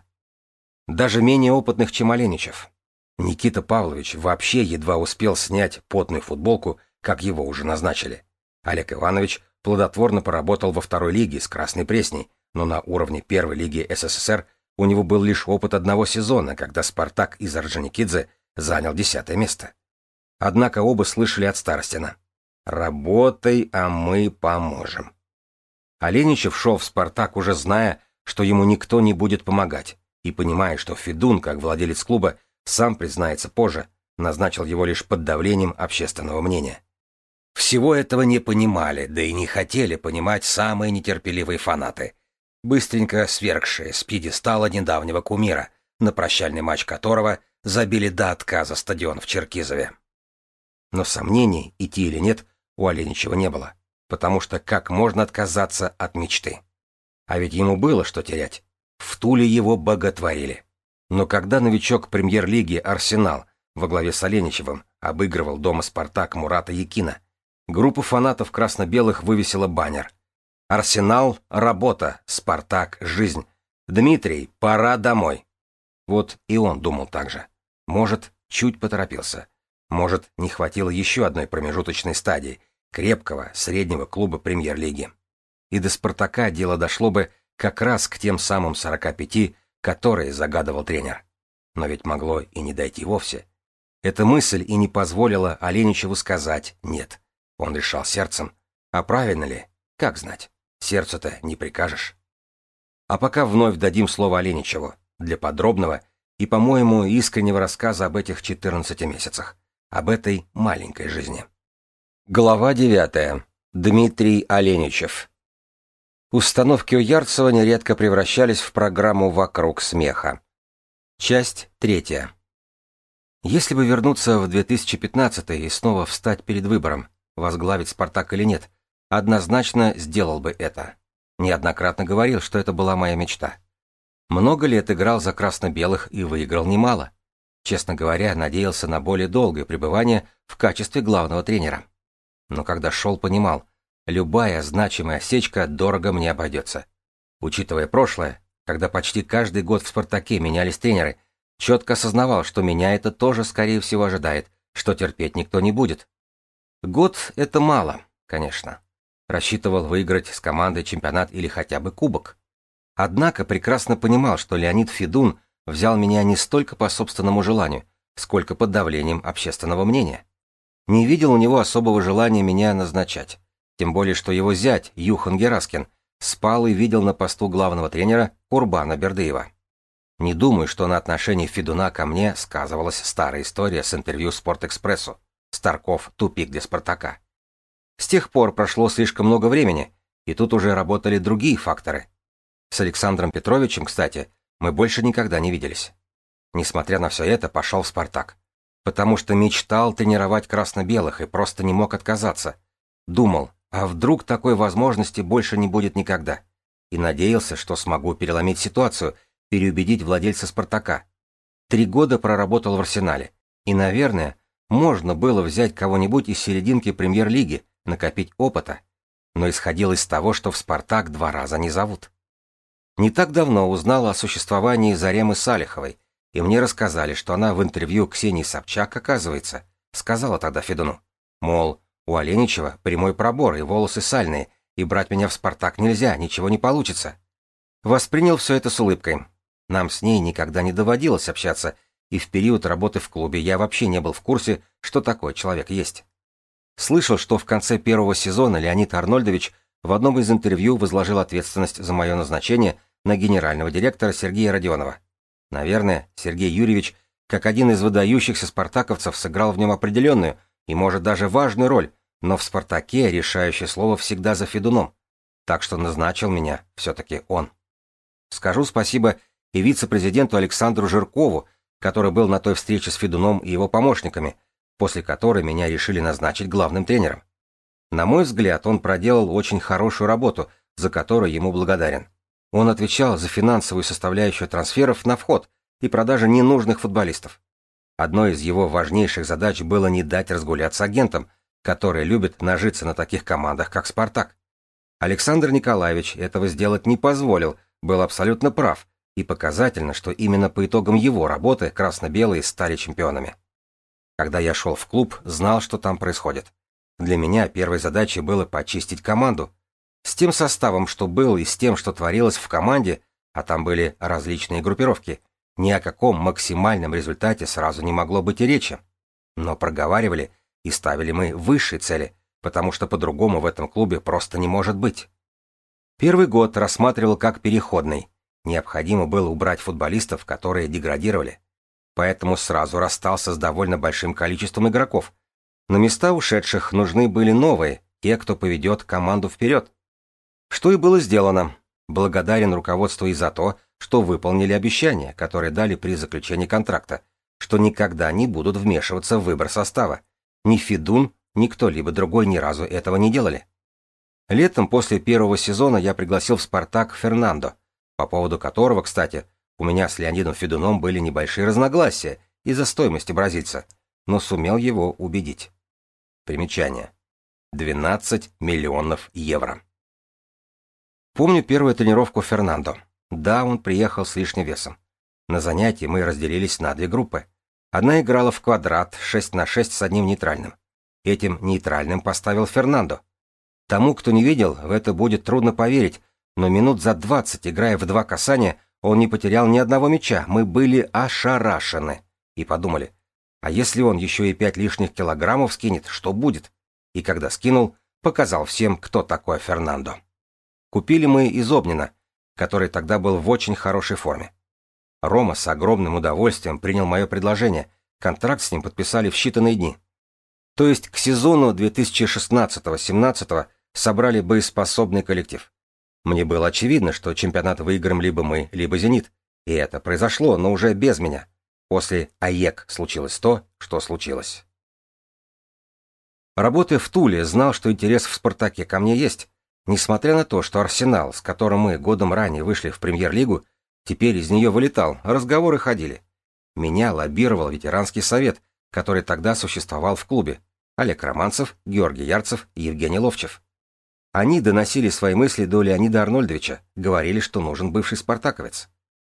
Даже менее опытных, чем Аленичев. Никита Павлович вообще едва успел снять потную футболку, как его уже назначили. Олег Иванович плодотворно поработал во второй лиге с Красной Пресней, но на уровне первой лиги СССР у него был лишь опыт одного сезона, когда «Спартак» из Орджоникидзе занял 10-е место. Однако оба слышали от Старостина: «Работай, а мы поможем». Аленичев шел в «Спартак», уже зная, что ему никто не будет помогать, и понимая, что Федун, как владелец клуба, сам признается позже, назначил его лишь под давлением общественного мнения. Всего этого не понимали, да и не хотели понимать самые нетерпеливые фанаты, быстренько свергшие с пьедестала недавнего кумира, на прощальный матч которого забили до отказа стадион в Черкизове. Но сомнений, идти или нет, у Аленичева не было, потому что как можно отказаться от мечты? А ведь ему было что терять. В Туле его боготворили. Но когда новичок премьер-лиги «Арсенал» во главе с Аленичевым обыгрывал дома «Спартак» Мурата Якина, группа фанатов красно-белых вывесила баннер: «Арсенал — работа, Спартак — жизнь. Дмитрий, пора домой». Вот и он думал так же. Может, чуть поторопился. Может, не хватило еще одной промежуточной стадии — крепкого, среднего клуба премьер-лиги. И до «Спартака» дело дошло бы как раз к тем самым 45, которые загадывал тренер. Но ведь могло и не дойти вовсе. Эта мысль и не позволила Аленичеву сказать «нет». Он решал сердцем. А правильно ли? Как знать? Сердцу-то не прикажешь. А пока вновь дадим слово Аленичеву для подробного и, по-моему, искреннего рассказа об этих 14 месяцах, об этой маленькой жизни. Глава 9. Дмитрий Аленичев. Установки у Ярцева нередко превращались в программу «Вокруг смеха». Часть 3. Если бы вернуться в 2015 и снова встать перед выбором, возглавить «Спартак» или нет, однозначно сделал бы это. Неоднократно говорил, что это была моя мечта. Много лет играл за красно-белых и выиграл немало. Честно говоря, надеялся на более долгое пребывание в качестве главного тренера. Но когда шел, понимал, любая значимая осечка дорого мне обойдется. Учитывая прошлое, когда почти каждый год в «Спартаке» менялись тренеры, четко осознавал, что меня это тоже, скорее всего, ожидает, что терпеть никто не будет. Год — это мало, конечно. Рассчитывал выиграть с командой чемпионат или хотя бы кубок. Однако прекрасно понимал, что Леонид Федун взял меня не столько по собственному желанию, сколько под давлением общественного мнения. Не видел у него особого желания меня назначать. Тем более, что его зять, Юхан Гераскин, спал и видел на посту главного тренера Курбана Бердыева. Не думаю, что на отношении Федуна ко мне сказывалась старая история с интервью «Спортэкспрессу». Старков — тупик для «Спартака». С тех пор прошло слишком много времени, и тут уже работали другие факторы. С Александром Петровичем, кстати, мы больше никогда не виделись. Несмотря на все это, пошел в «Спартак». Потому что мечтал тренировать красно-белых и просто не мог отказаться. Думал, а вдруг такой возможности больше не будет никогда. И надеялся, что смогу переломить ситуацию, переубедить владельца «Спартака». 3 года проработал в «Арсенале». И, наверное, можно было взять кого-нибудь из серединки премьер-лиги, накопить опыта. Но исходил из того, что в «Спартак» 2 раза не зовут. Не так давно узнал о существовании Заремы Салиховой, и мне рассказали, что она в интервью Ксении Собчак, оказывается, сказала тогда Федуну, мол, у Аленичева прямой пробор и волосы сальные, и брать меня в «Спартак» нельзя, ничего не получится. Воспринял все это с улыбкой. Нам с ней никогда не доводилось общаться, и в период работы в клубе я вообще не был в курсе, что такой человек есть. Слышал, что в конце первого сезона Леонид Арнольдович в одном из интервью возложил ответственность за мое назначение на генерального директора Сергея Родионова. Наверное, Сергей Юрьевич, как один из выдающихся спартаковцев, сыграл в нем определенную и, может, даже важную роль, но в «Спартаке» решающее слово всегда за Федуном. Так что назначил меня все-таки он. Скажу спасибо и вице-президенту Александру Жиркову, который был на той встрече с Федуном и его помощниками, после которой меня решили назначить главным тренером. На мой взгляд, он проделал очень хорошую работу, за которую ему благодарен. Он отвечал за финансовую составляющую трансферов на вход и продажу ненужных футболистов. Одной из его важнейших задач было не дать разгуляться агентам, которые любят нажиться на таких командах, как «Спартак». Александр Николаевич этого сделать не позволил, был абсолютно прав, и показательно, что именно по итогам его работы красно-белые стали чемпионами. Когда я шел в клуб, знал, что там происходит. Для меня первой задачей было почистить команду. С тем составом, что был, и с тем, что творилось в команде, а там были различные группировки, ни о каком максимальном результате сразу не могло быть и речи. Но проговаривали и ставили мы высшие цели, потому что по-другому в этом клубе просто не может быть. Первый год рассматривал как переходный. Необходимо было убрать футболистов, которые деградировали. Поэтому сразу расстался с довольно большим количеством игроков. На места ушедших нужны были новые, те, кто поведет команду вперед. Что и было сделано. Благодарен руководству и за то, что выполнили обещания, которые дали при заключении контракта, что никогда не будут вмешиваться в выбор состава. Ни Федун, ни кто-либо другой ни разу этого не делали. Летом после первого сезона я пригласил в «Спартак» Фернандо, по поводу которого, кстати, у меня с Леонидом Федуном были небольшие разногласия из-за стоимости бразильца, но сумел его убедить. Примечание. 12 миллионов евро. Помню первую тренировку Фернандо. Да, он приехал с лишним весом. На занятии мы разделились на две группы. Одна играла в квадрат 6 на 6 с одним нейтральным. Этим нейтральным поставил Фернандо. Тому, кто не видел, в это будет трудно поверить, но минут за 20, играя в два касания, он не потерял ни одного мяча. Мы были ошарашены. И подумали, а если он еще и 5 лишних килограммов скинет, что будет? И когда скинул, показал всем, кто такой Фернандо. Купили мы из Обнина, который тогда был в очень хорошей форме. Рома с огромным удовольствием принял мое предложение, контракт с ним подписали в считанные дни. То есть к сезону 2016-17 собрали боеспособный коллектив. Мне было очевидно, что чемпионат выиграем либо мы, либо «Зенит». И это произошло, но уже без меня. После АЕК случилось то, что случилось. Работая в Туле, знал, что интерес в «Спартаке» ко мне есть. Несмотря на то, что «Арсенал», с которым мы годом ранее вышли в премьер-лигу, теперь из нее вылетал, разговоры ходили. Меня лоббировал ветеранский совет, который тогда существовал в клубе. Олег Романцев, Георгий Ярцев и Евгений Ловчев. Они доносили свои мысли до Леонида Арнольдовича, говорили, что нужен бывший спартаковец.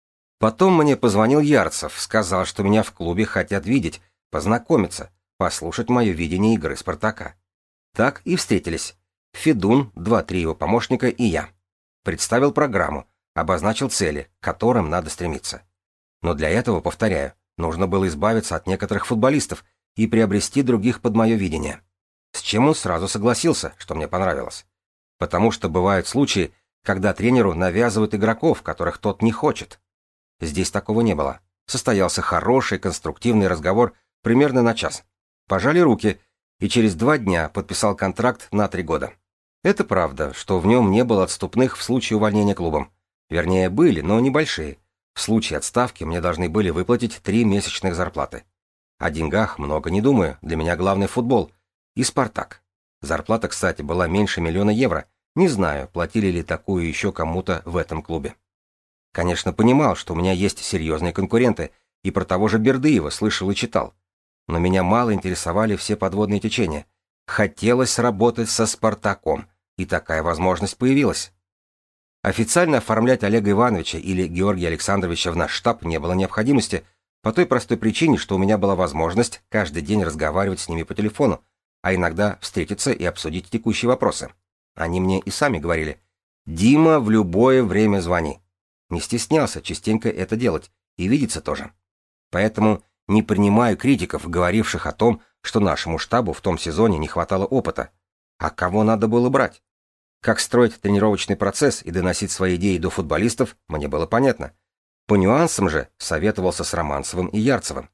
Потом мне позвонил Ярцев, сказал, что меня в клубе хотят видеть, познакомиться, послушать мое видение игры «Спартака». Так и встретились. Федун, 2-3 его помощника и я. Представил программу, обозначил цели, к которым надо стремиться. Но для этого, повторяю, нужно было избавиться от некоторых футболистов и приобрести других под мое видение. С чем он сразу согласился, что мне понравилось. Потому что бывают случаи, когда тренеру навязывают игроков, которых тот не хочет. Здесь такого не было. Состоялся хороший, конструктивный разговор примерно на час. Пожали руки, и через 2 дня подписал контракт на 3 года. Это правда, что в нем не было отступных в случае увольнения клубом. Вернее, были, но небольшие. В случае отставки мне должны были выплатить 3 месячных зарплаты. О деньгах много не думаю, для меня главный футбол. И «Спартак». Зарплата, кстати, была меньше 1 000 000 евро. Не знаю, платили ли такую еще кому-то в этом клубе. Конечно, понимал, что у меня есть серьезные конкуренты, и про того же Бердыева слышал и читал. Но меня мало интересовали все подводные течения. Хотелось работать со «Спартаком», и такая возможность появилась. Официально оформлять Олега Ивановича или Георгия Александровича в наш штаб не было необходимости, по той простой причине, что у меня была возможность каждый день разговаривать с ними по телефону, а иногда встретиться и обсудить текущие вопросы. Они мне и сами говорили: «Дима, в любое время звони». Не стеснялся частенько это делать, и видеться тоже. Поэтому не принимаю критиков, говоривших о том, что нашему штабу в том сезоне не хватало опыта. А кого надо было брать? Как строить тренировочный процесс и доносить свои идеи до футболистов, мне было понятно. По нюансам же советовался с Романцевым и Ярцевым.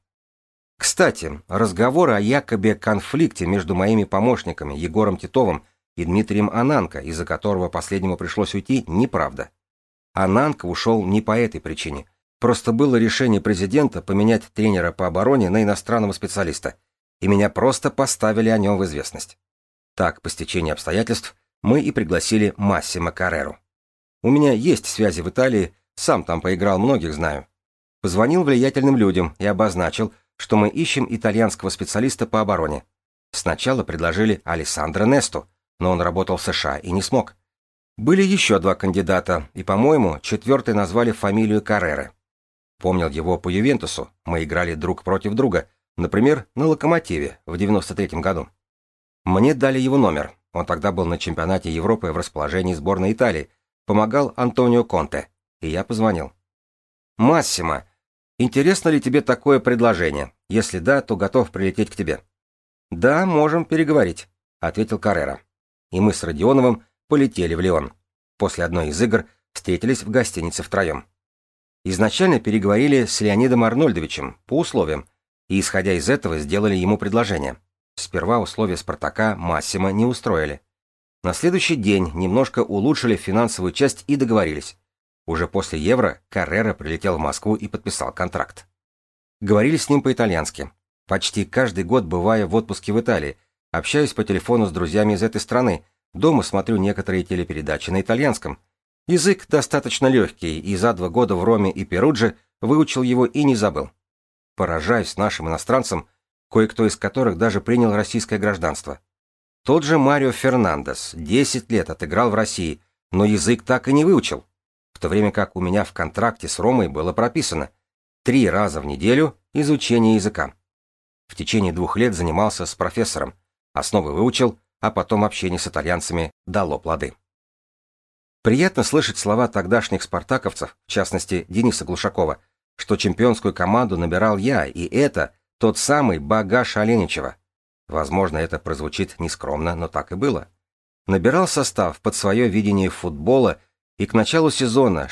Кстати, разговоры о якобы конфликте между моими помощниками Егором Титовым и Дмитрием Ананко, из-за которого последнему пришлось уйти, неправда. Ананко ушел не по этой причине. Просто было решение президента поменять тренера по обороне на иностранного специалиста, и меня просто поставили о нем в известность. Так, по стечению обстоятельств, мы и пригласили Массимо Карреру. У меня есть связи в Италии, сам там поиграл, многих знаю. Позвонил влиятельным людям и обозначил, что мы ищем итальянского специалиста по обороне. Сначала предложили Алессандро Несту, но он работал в США и не смог. Были еще 2 кандидата, и, по-моему, 4-й назвали фамилию Карреры. Помнил его по Ювентусу, мы играли друг против друга, например, на «Локомотиве» в 93-м году. Мне дали его номер, он тогда был на чемпионате Европы в расположении сборной Италии, помогал Антонио Конте, и я позвонил. «Массимо, интересно ли тебе такое предложение? Если да, то готов прилететь к тебе». «Да, можем переговорить», — ответил Каррера. И мы с Родионовым полетели в Лион. После одной из игр встретились в гостинице втроем. Изначально переговорили с Леонидом Арнольдовичем по условиям, и, исходя из этого, сделали ему предложение. Сперва условия «Спартака» Массимо не устроили. На следующий день немножко улучшили финансовую часть и договорились. Уже после Евро Каррера прилетел в Москву и подписал контракт. Говорили с ним по-итальянски. Почти каждый год, бывая в отпуске в Италии, общаюсь по телефону с друзьями из этой страны, дома смотрю некоторые телепередачи на итальянском. Язык достаточно легкий, и за 2 года в Роме и Перудже выучил его и не забыл. Поражаюсь нашим иностранцам, кое-кто из которых даже принял российское гражданство. Тот же Марио Фернандес 10 лет отыграл в России, но язык так и не выучил, в то время как у меня в контракте с Ромой было прописано 3 раза в неделю изучение языка. В течение 2 лет занимался с профессором, основы выучил, а потом общение с итальянцами дало плоды. Приятно слышать слова тогдашних спартаковцев, в частности Дениса Глушакова, что чемпионскую команду набирал я, и это тот самый багаж Аленичева. Возможно, это прозвучит нескромно, но так и было. Набирал состав под свое видение футбола, и к началу сезона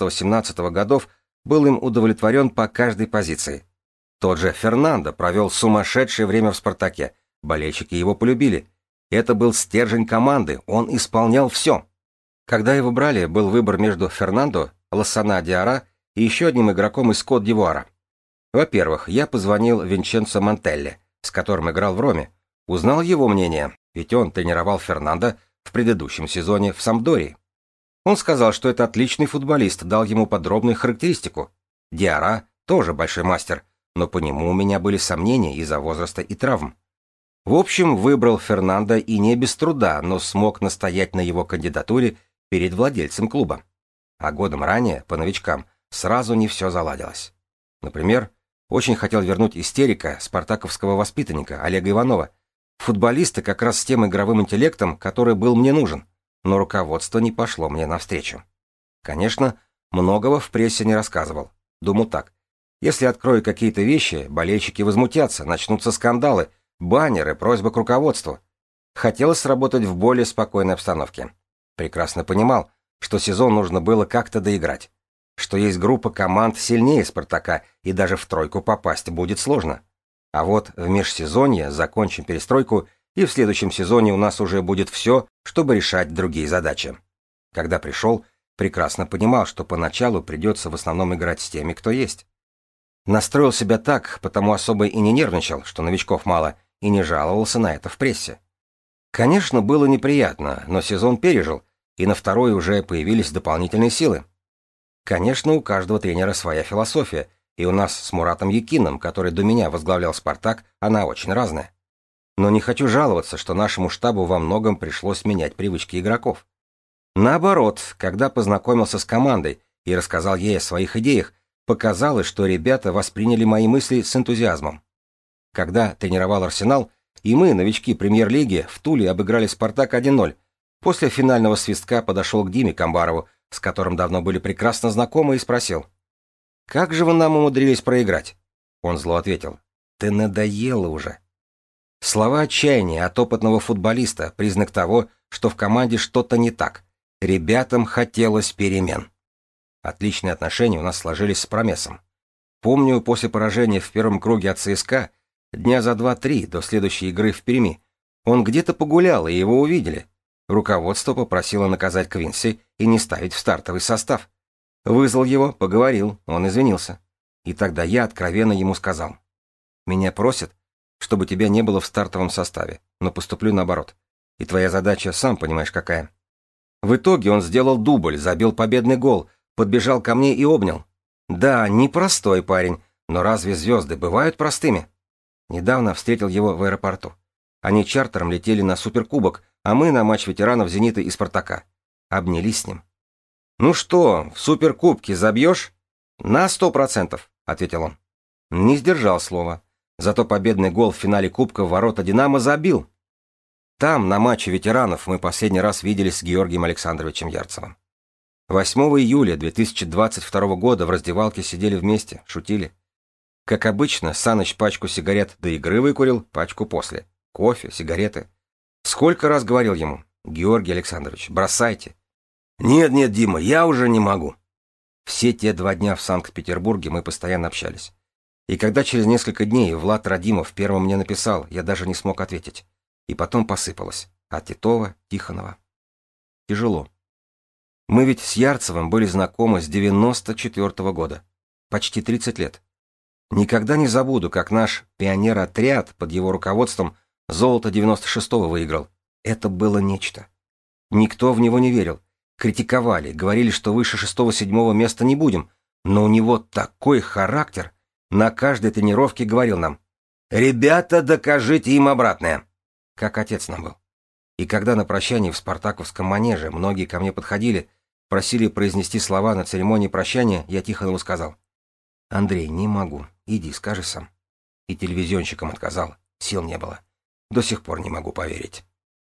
16-17 годов был им удовлетворен по каждой позиции. Тот же Фернандо провел сумасшедшее время в «Спартаке», болельщики его полюбили. Это был стержень команды, он исполнял все. Когда его брали, был выбор между Фернандо, Лассана Диарра и еще одним игроком из Кот-д'Ивуара. Во-первых, я позвонил Винченцо Монтелле, с которым играл в Роме, узнал его мнение, ведь он тренировал Фернандо в предыдущем сезоне в Сампдории. Он сказал, что это отличный футболист, дал ему подробную характеристику. Диарра тоже большой мастер, но по нему у меня были сомнения из-за возраста и травм. В общем, выбрал Фернандо и не без труда, но смог настоять на его кандидатуре перед владельцем клуба. А годом ранее, по новичкам, сразу не все заладилось. Например, очень хотел вернуть истерика, спартаковского воспитанника Олега Иванова, футболиста как раз с тем игровым интеллектом, который был мне нужен, но руководство не пошло мне навстречу. Конечно, многого в прессе не рассказывал. Думал так: если открою какие-то вещи, болельщики возмутятся, начнутся скандалы, баннеры, просьбы к руководству. Хотелось работать в более спокойной обстановке. Прекрасно понимал, что сезон нужно было как-то доиграть, что есть группа команд сильнее «Спартака», и даже в тройку попасть будет сложно. А вот в межсезонье закончим перестройку, и в следующем сезоне у нас уже будет все, чтобы решать другие задачи. Когда пришел, прекрасно понимал, что поначалу придется в основном играть с теми, кто есть. Настроил себя так, потому особо и не нервничал, что новичков мало, и не жаловался на это в прессе. Конечно, было неприятно, но сезон пережил, и на второй уже появились дополнительные силы. Конечно, у каждого тренера своя философия, и у нас с Муратом Якином, который до меня возглавлял «Спартак», она очень разная. Но не хочу жаловаться, что нашему штабу во многом пришлось менять привычки игроков. Наоборот, когда познакомился с командой и рассказал ей о своих идеях, показалось, что ребята восприняли мои мысли с энтузиазмом. Когда тренировал «Арсенал», и мы, новички премьер-лиги, в Туле обыграли «Спартак» 1-0, после финального свистка подошел к Диме Камбарову, с которым давно были прекрасно знакомы, и спросил: «Как же вы нам умудрились проиграть?» Он зло ответил: «Ты надоела уже». Слова отчаяния от опытного футболиста — признак того, что в команде что-то не так. Ребятам хотелось перемен. Отличные отношения у нас сложились с Промесом. Помню, после поражения в первом круге от ЦСКА, дня за 2-3 до следующей игры в Перми, он где-то погулял, и его увидели. Руководство попросило наказать Квинси и не ставить в стартовый состав. Вызвал его, поговорил, он извинился. И тогда я откровенно ему сказал: «Меня просят, чтобы тебя не было в стартовом составе, но поступлю наоборот. И твоя задача, сам понимаешь, какая». В итоге он сделал дубль, забил победный гол, подбежал ко мне и обнял. Да, непростой парень, но разве звезды бывают простыми? Недавно встретил его в аэропорту. Они чартером летели на Суперкубок, а мы на матч ветеранов «Зенита» и «Спартака». Обнялись с ним. «Ну что, в Суперкубке забьешь?» «На 100%, — ответил он. Не сдержал слова. Зато победный гол в финале Кубка в ворота «Динамо» забил. Там, на матче ветеранов, мы последний раз виделись с Георгием Александровичем Ярцевым. 8 июля 2022 года в раздевалке сидели вместе, шутили. Как обычно, Саныч пачку сигарет до игры выкурил, пачку после. Кофе, сигареты. Сколько раз говорил ему: «Георгий Александрович, бросайте». «Нет, нет, Дима, я уже не могу». Все те 2 дня в Санкт-Петербурге мы постоянно общались. И когда через несколько дней Влад Радимов первым мне написал, я даже не смог ответить. И потом посыпалось. От Титова, Тихонова. Тяжело. Мы ведь с Ярцевым были знакомы с 94-го года. Почти 30 лет. Никогда не забуду, как наш пионер-отряд под его руководством золото 96-го выиграл. Это было нечто. Никто в него не верил. Критиковали, говорили, что выше 6-7 места не будем. Но у него такой характер. На каждой тренировке говорил нам: «Ребята, докажите им обратное». Как отец нам был. И когда на прощании в Спартаковском манеже многие ко мне подходили, просили произнести слова на церемонии прощания, я Тихонову сказал: «Андрей, не могу. Иди, скажи сам». И телевизионщикам отказал. Сил не было. До сих пор не могу поверить.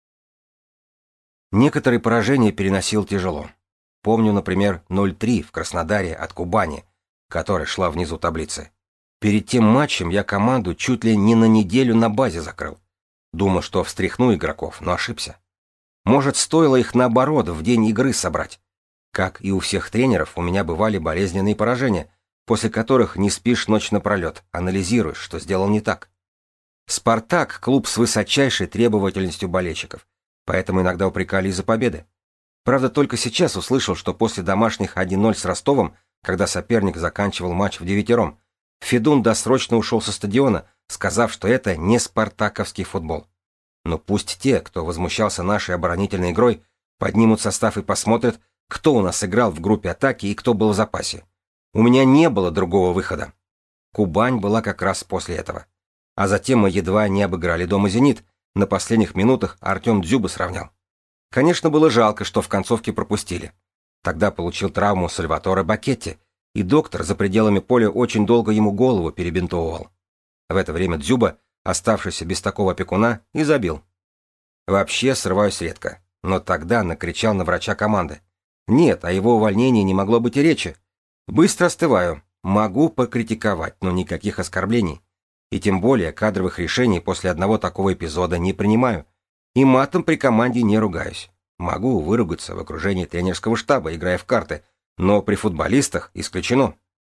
Некоторые поражения переносил тяжело. Помню, например, 0-3 в Краснодаре от Кубани, которая шла внизу таблицы. Перед тем матчем я команду чуть ли не на неделю на базе закрыл. Думал, что встряхну игроков, но ошибся. Может, стоило их наоборот в день игры собрать. Как и у всех тренеров, у меня бывали болезненные поражения, после которых не спишь ночь напролет, анализируешь, что сделал не так. «Спартак» — клуб с высочайшей требовательностью болельщиков, поэтому иногда упрекали из-за победы. Правда, только сейчас услышал, что после домашних 1-0 с Ростовом, когда соперник заканчивал матч вдевятером, Федун досрочно ушел со стадиона, сказав, что это не спартаковский футбол. Но пусть те, кто возмущался нашей оборонительной игрой, поднимут состав и посмотрят, кто у нас играл в группе атаки и кто был в запасе. У меня не было другого выхода. Кубань была как раз после этого. А затем мы едва не обыграли дома «Зенит». На последних минутах Артем Дзюба сравнял. Конечно, было жалко, что в концовке пропустили. Тогда получил травму Сальваторе Бакетти, и доктор за пределами поля очень долго ему голову перебинтовывал. В это время Дзюба, оставшийся без такого опекуна, и забил. Вообще срываюсь редко, но тогда накричал на врача команды. Нет, о его увольнении не могло быть и речи. Быстро остываю, могу покритиковать, но никаких оскорблений. И тем более кадровых решений после одного такого эпизода не принимаю. И матом при команде не ругаюсь. Могу выругаться в окружении тренерского штаба, играя в карты, но при футболистах исключено.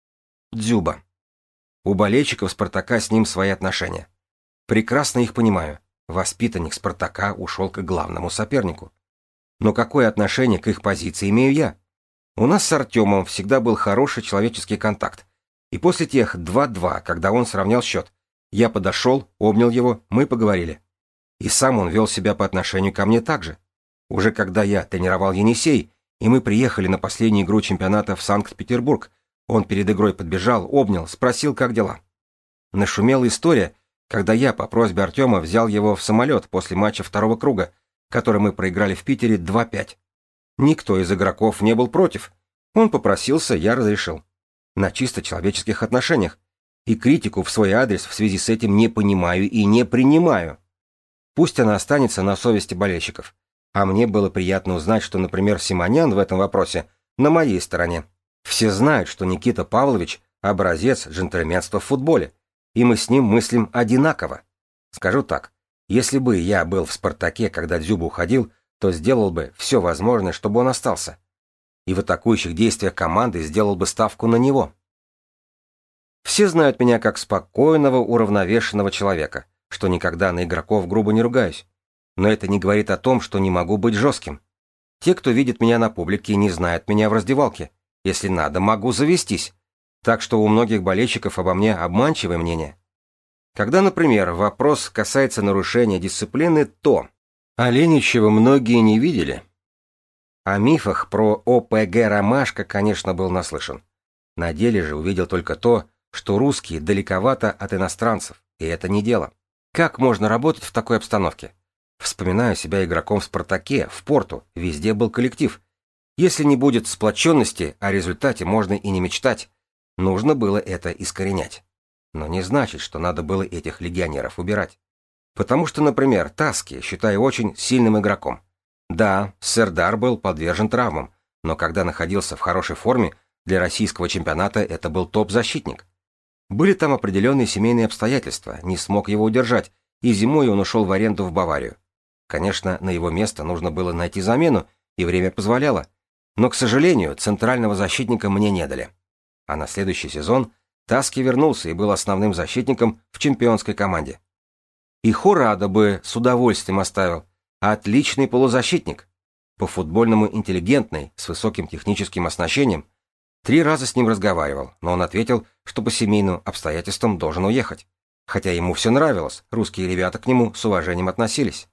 Дзюба. У болельщиков «Спартака» с ним свои отношения. Прекрасно их понимаю. Воспитанник «Спартака» ушел к главному сопернику. Но какое отношение к их позиции имею я? У нас с Артемом всегда был хороший человеческий контакт. И после тех 2-2, когда он сравнял счет, я подошел, обнял его, мы поговорили. И сам он вел себя по отношению ко мне так же. Уже когда я тренировал Енисей, и мы приехали на последнюю игру чемпионата в Санкт-Петербург, он перед игрой подбежал, обнял, спросил, как дела. Нашумела история, когда я по просьбе Артема взял его в самолет после матча второго круга, который мы проиграли в Питере 2-5. Никто из игроков не был против. Он попросился, я разрешил. На чисто человеческих отношениях. И критику в свой адрес в связи с этим не понимаю и не принимаю. Пусть она останется на совести болельщиков. А мне было приятно узнать, что, например, Симонян в этом вопросе на моей стороне. Все знают, что Никита Павлович – образец джентльменства в футболе, и мы с ним мыслим одинаково. Скажу так, если бы я был в «Спартаке», когда Дзюба уходил, то сделал бы все возможное, чтобы он остался. И в атакующих действиях команды сделал бы ставку на него. Все знают меня как спокойного, уравновешенного человека, что никогда на игроков грубо не ругаюсь. Но это не говорит о том, что не могу быть жестким. Те, кто видит меня на публике, не знают меня в раздевалке. Если надо, могу завестись. Так что у многих болельщиков обо мне обманчивое мнение. Когда, например, вопрос касается нарушения дисциплины, то Аленичева многие не видели. О мифах про ОПГ «Ромашка», конечно, был наслышан. На деле же увидел только то, что русские далековато от иностранцев, и это не дело. Как можно работать в такой обстановке? Вспоминаю себя игроком в «Спартаке», в Порту, везде был коллектив. Если не будет сплоченности, о результате можно и не мечтать. Нужно было это искоренять. Но не значит, что надо было этих легионеров убирать. Потому что, например, Таски считаю очень сильным игроком. Да, Сердар был подвержен травмам, но когда находился в хорошей форме, для российского чемпионата это был топ-защитник. Были там определенные семейные обстоятельства, не смог его удержать, и зимой он ушел в аренду в Баварию. Конечно, на его место нужно было найти замену, и время позволяло. Но, к сожалению, центрального защитника мне не дали. А на следующий сезон Таски вернулся и был основным защитником в чемпионской команде. И Хорада бы с удовольствием оставил. Отличный полузащитник. По-футбольному интеллигентный, с высоким техническим оснащением. 3 раза с ним разговаривал, но он ответил, что по семейным обстоятельствам должен уехать. Хотя ему все нравилось, русские ребята к нему с уважением относились.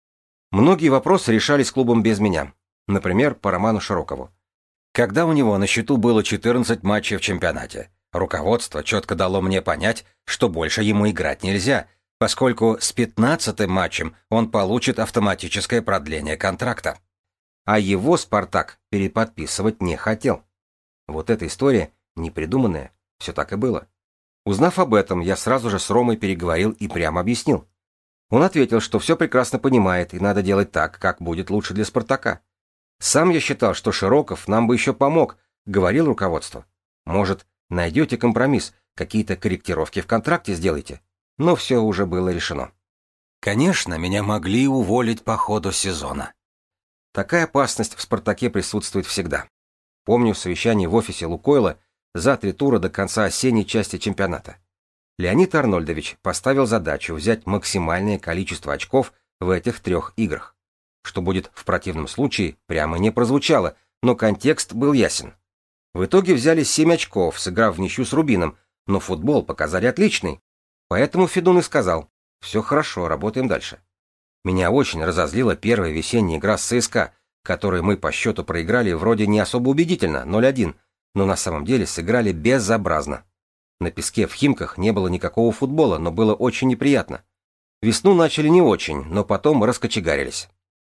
Многие вопросы решались клубом без меня. Например, по Роману Широкову. Когда у него на счету было 14 матчей в чемпионате, руководство четко дало мне понять, что больше ему играть нельзя, поскольку с 15-м матчем он получит автоматическое продление контракта. А его «Спартак» переподписывать не хотел. Вот эта история непридуманная, все так и было. Узнав об этом, я сразу же с Ромой переговорил и прямо объяснил. Он ответил, что все прекрасно понимает и надо делать так, как будет лучше для «Спартака». Сам я считал, что Широков нам бы еще помог, говорил руководство. Может, найдете компромисс, какие-то корректировки в контракте сделаете. Но все уже было решено. Конечно, меня могли уволить по ходу сезона. Такая опасность в «Спартаке» присутствует всегда. Помню совещание в офисе Лукойла за 3 тура до конца осенней части чемпионата. Леонид Арнольдович поставил задачу взять максимальное количество очков в этих 3 играх. Что будет в противном случае, прямо не прозвучало, но контекст был ясен. В итоге взяли 7 очков, сыграв в ничью с Рубином, но футбол показали отличный. Поэтому Федун и сказал: «Все хорошо, работаем дальше». Меня очень разозлила первая весенняя игра с ЦСКА, которую мы по счету проиграли вроде не особо убедительно, 0-1, но на самом деле сыграли безобразно. На песке в Химках не было никакого футбола, но было очень неприятно. Весну начали не очень, но потом раскочегарились.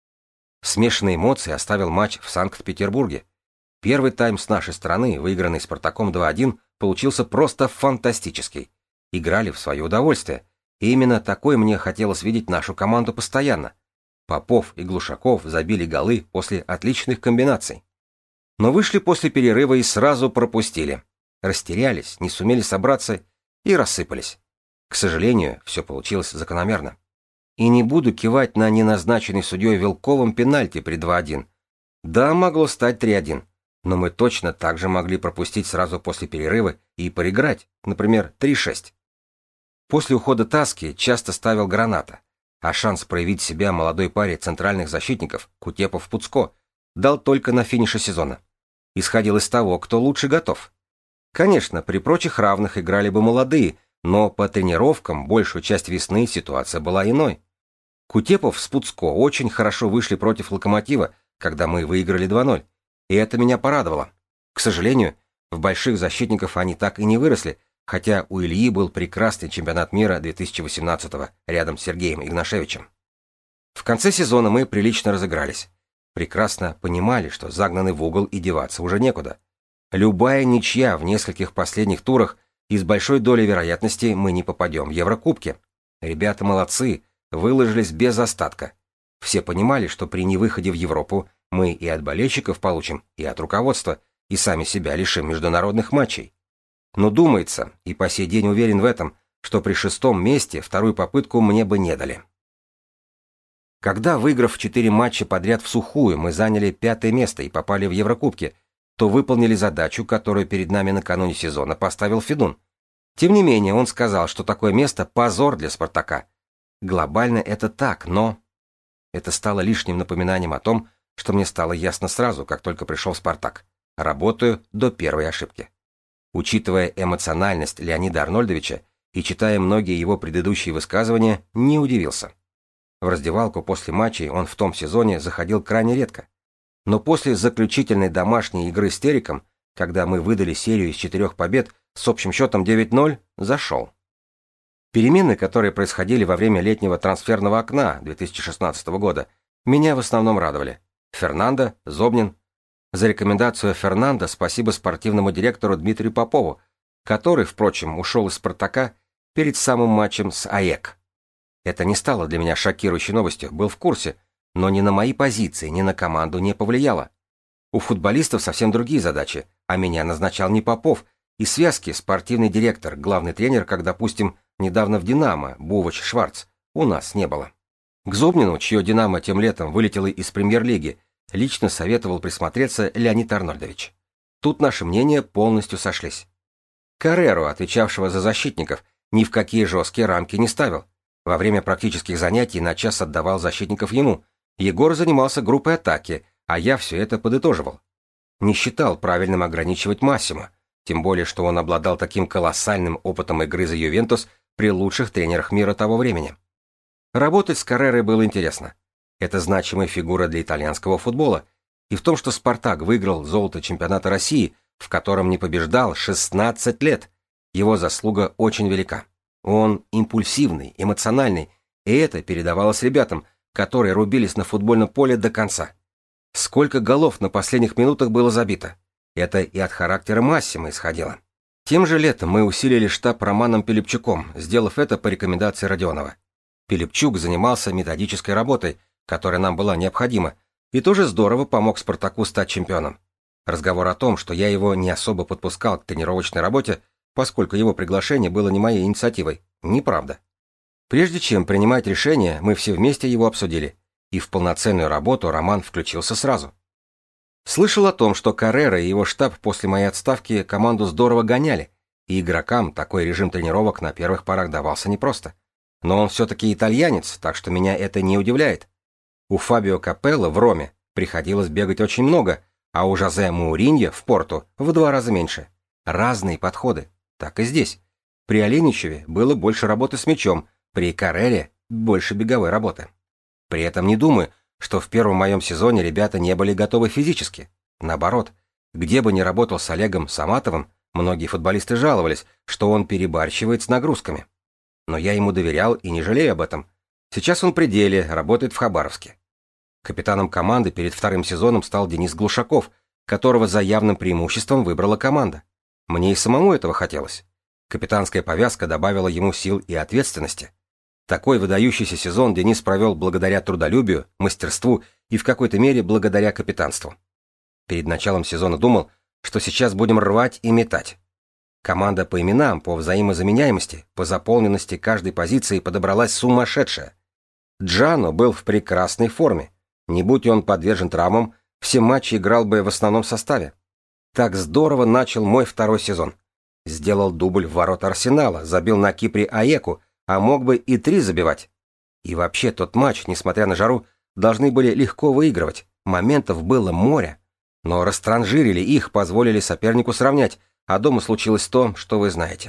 Смешанные эмоции оставил матч в Санкт-Петербурге. Первый тайм с нашей стороны, выигранный «Спартаком» 2-1, получился просто фантастический. Играли в свое удовольствие. И именно такой мне хотелось видеть нашу команду постоянно. Попов и Глушаков забили голы после отличных комбинаций. Но вышли после перерыва и сразу пропустили. Растерялись, не сумели собраться и рассыпались. К сожалению, все получилось закономерно. И не буду кивать на неназначенный судьей Вилковым пенальти при 2-1. Да, могло стать 3-1. Но мы точно так же могли пропустить сразу после перерыва и проиграть, например, 3-6. После ухода Таски часто ставил Граната, а шанс проявить себя молодой паре центральных защитников Кутепов-Пуцко дал только на финише сезона. Исходил из того, кто лучше готов. Конечно, при прочих равных играли бы молодые, но по тренировкам большую часть весны ситуация была иной. Кутепов с Пуцко очень хорошо вышли против «Локомотива», когда мы выиграли 2-0, и это меня порадовало. К сожалению, в больших защитников они так и не выросли, хотя у Ильи был прекрасный чемпионат мира 2018-го рядом с Сергеем Игнашевичем. В конце сезона мы прилично разыгрались. Прекрасно понимали, что загнаны в угол и деваться уже некуда. Любая ничья в нескольких последних турах, и с большой долей вероятности мы не попадем в Еврокубки. Ребята молодцы, выложились без остатка. Все понимали, что при невыходе в Европу мы и от болельщиков получим, и от руководства, и сами себя лишим международных матчей. Но думается, и по сей день уверен в этом, что при 6-м месте вторую попытку мне бы не дали. Когда, выиграв 4 матча подряд в сухую, мы заняли 5-е место и попали в Еврокубки, то выполнили задачу, которую перед нами накануне сезона поставил Федун. Тем не менее, он сказал, что такое место – позор для «Спартака». Глобально это так, но... Это стало лишним напоминанием о том, что мне стало ясно сразу, как только пришел в «Спартак». Работаю до первой ошибки. Учитывая эмоциональность Леонида Арнольдовича и читая многие его предыдущие высказывания, не удивился. В раздевалку после матчей он в том сезоне заходил крайне редко. Но после заключительной домашней игры с Тереком, когда мы выдали серию из 4 побед с общим счетом 9-0, зашел. Перемены, которые происходили во время летнего трансферного окна 2016 года, меня в основном радовали. Фернандо, Зобнин. За рекомендацию Фернандо спасибо спортивному директору Дмитрию Попову, который, впрочем, ушел из «Спартака» перед самым матчем с АЭК. Это не стало для меня шокирующей новостью, был в курсе, но ни на мои позиции, ни на команду не повлияло. У футболистов совсем другие задачи, а меня назначал не Попов, и связки спортивный директор, главный тренер, как, допустим, недавно в «Динамо» Бувачь Шварц, у нас не было. К Зобнину, чье «Динамо» тем летом вылетело из премьер-лиги, Лично советовал присмотреться Леонид Арнольдович. Тут наши мнения полностью сошлись. Карреру, отвечавшего за защитников, ни в какие жесткие рамки не ставил. Во время практических занятий на час отдавал защитников ему. Егор занимался группой атаки, а я все это подытоживал. Не считал правильным ограничивать Массимо, тем более, что он обладал таким колоссальным опытом игры за Ювентус при лучших тренерах мира того времени. Работать с Каррерой было интересно. Это значимая фигура для итальянского футбола, и в том, что «Спартак» выиграл золото чемпионата России, в котором не побеждал 16 лет, его заслуга очень велика. Он импульсивный, эмоциональный, и это передавалось ребятам, которые рубились на футбольном поле до конца. Сколько голов на последних минутах было забито. Это и от характера Массимо исходило. Тем же летом мы усилили штаб Романом Пилипчуком, сделав это по рекомендации Родионова. Пилипчук занимался методической работой, которая нам была необходима, и тоже здорово помог «Спартаку» стать чемпионом. Разговор о том, что я его не особо подпускал к тренировочной работе, поскольку его приглашение было не моей инициативой, неправда. Прежде чем принимать решение, мы все вместе его обсудили, и в полноценную работу Роман включился сразу. Слышал о том, что Каррера и его штаб после моей отставки команду здорово гоняли, и игрокам такой режим тренировок на первых порах давался непросто. Но он все-таки итальянец, так что меня это не удивляет. У Фабио Капелло в Роме приходилось бегать очень много, а у Жозе Мауриньо в Порту в 2 раза меньше. Разные подходы. Так и здесь. При Оленичеве было больше работы с мячом, при Каррере больше беговой работы. При этом не думаю, что в первом моем сезоне ребята не были готовы физически. Наоборот, где бы ни работал с Олегом Саматовым, многие футболисты жаловались, что он перебарщивает с нагрузками. Но я ему доверял и не жалею об этом. Сейчас он при деле, работает в Хабаровске. Капитаном команды перед вторым сезоном стал Денис Глушаков, которого за явным преимуществом выбрала команда. Мне и самому этого хотелось. Капитанская повязка добавила ему сил и ответственности. Такой выдающийся сезон Денис провел благодаря трудолюбию, мастерству и в какой-то мере благодаря капитанству. Перед началом сезона думал, что сейчас будем рвать и метать. Команда по именам, по взаимозаменяемости, по заполненности каждой позиции подобралась сумасшедшая. Джано был в прекрасной форме. Не будь он подвержен травмам, все матчи играл бы в основном составе. Так здорово начал мой второй сезон. Сделал дубль в ворота Арсенала, забил на Кипре Аеку, а мог бы и 3 забивать. И вообще тот матч, несмотря на жару, должны были легко выигрывать. Моментов было море. Но растранжирили их, позволили сопернику сравнять, а дома случилось то, что вы знаете.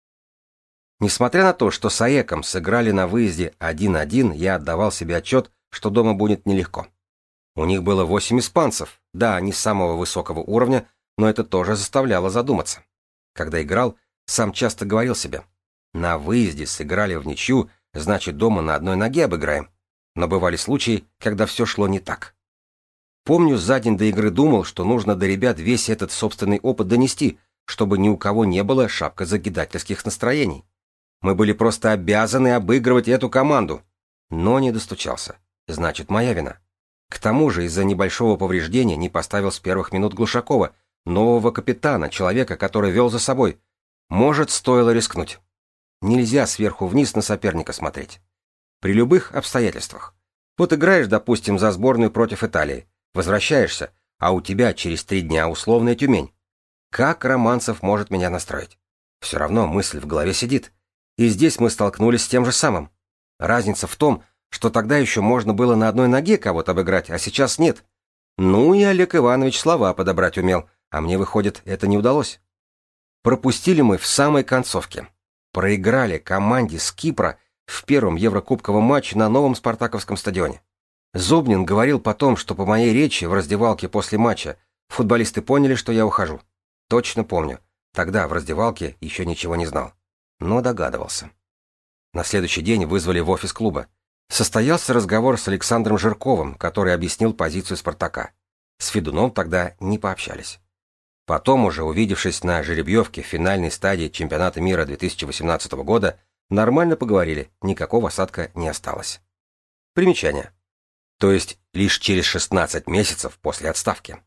Несмотря на то, что с Аеком сыграли на выезде 1-1, я отдавал себе отчет, что дома будет нелегко. У них было 8 испанцев, да, не самого высокого уровня, но это тоже заставляло задуматься. Когда играл, сам часто говорил себе: на выезде сыграли в ничью, значит дома на одной ноге обыграем. Но бывали случаи, когда все шло не так. Помню, за день до игры думал, что нужно до ребят весь этот собственный опыт донести, чтобы ни у кого не было шапкозакидательских настроений. Мы были просто обязаны обыгрывать эту команду. Но не достучался. Значит, моя вина. К тому же из-за небольшого повреждения не поставил с первых минут Глушакова, нового капитана, человека, который вел за собой. Может, стоило рискнуть. Нельзя сверху вниз на соперника смотреть. При любых обстоятельствах. Вот играешь, допустим, за сборную против Италии, возвращаешься, а у тебя через 3 дня условная Тюмень. Как Романцев может меня настроить? Все равно мысль в голове сидит. И здесь мы столкнулись с тем же самым. Разница в том, что тогда еще можно было на одной ноге кого-то обыграть, а сейчас нет. Ну и Олег Иванович слова подобрать умел, а мне, выходит, это не удалось. Пропустили мы в самой концовке. Проиграли команде с Кипра в первом еврокубковом матче на новом спартаковском стадионе. Зобнин говорил потом, что по моей речи в раздевалке после матча футболисты поняли, что я ухожу. Точно помню. Тогда в раздевалке еще ничего не знал. Но догадывался. На следующий день вызвали в офис клуба. Состоялся разговор с Александром Жирковым, который объяснил позицию «Спартака». С Федуном тогда не пообщались. Потом, уже увидевшись на жеребьевке в финальной стадии чемпионата мира 2018 года, нормально поговорили, никакого осадка не осталось. Примечание. То есть лишь через 16 месяцев после отставки.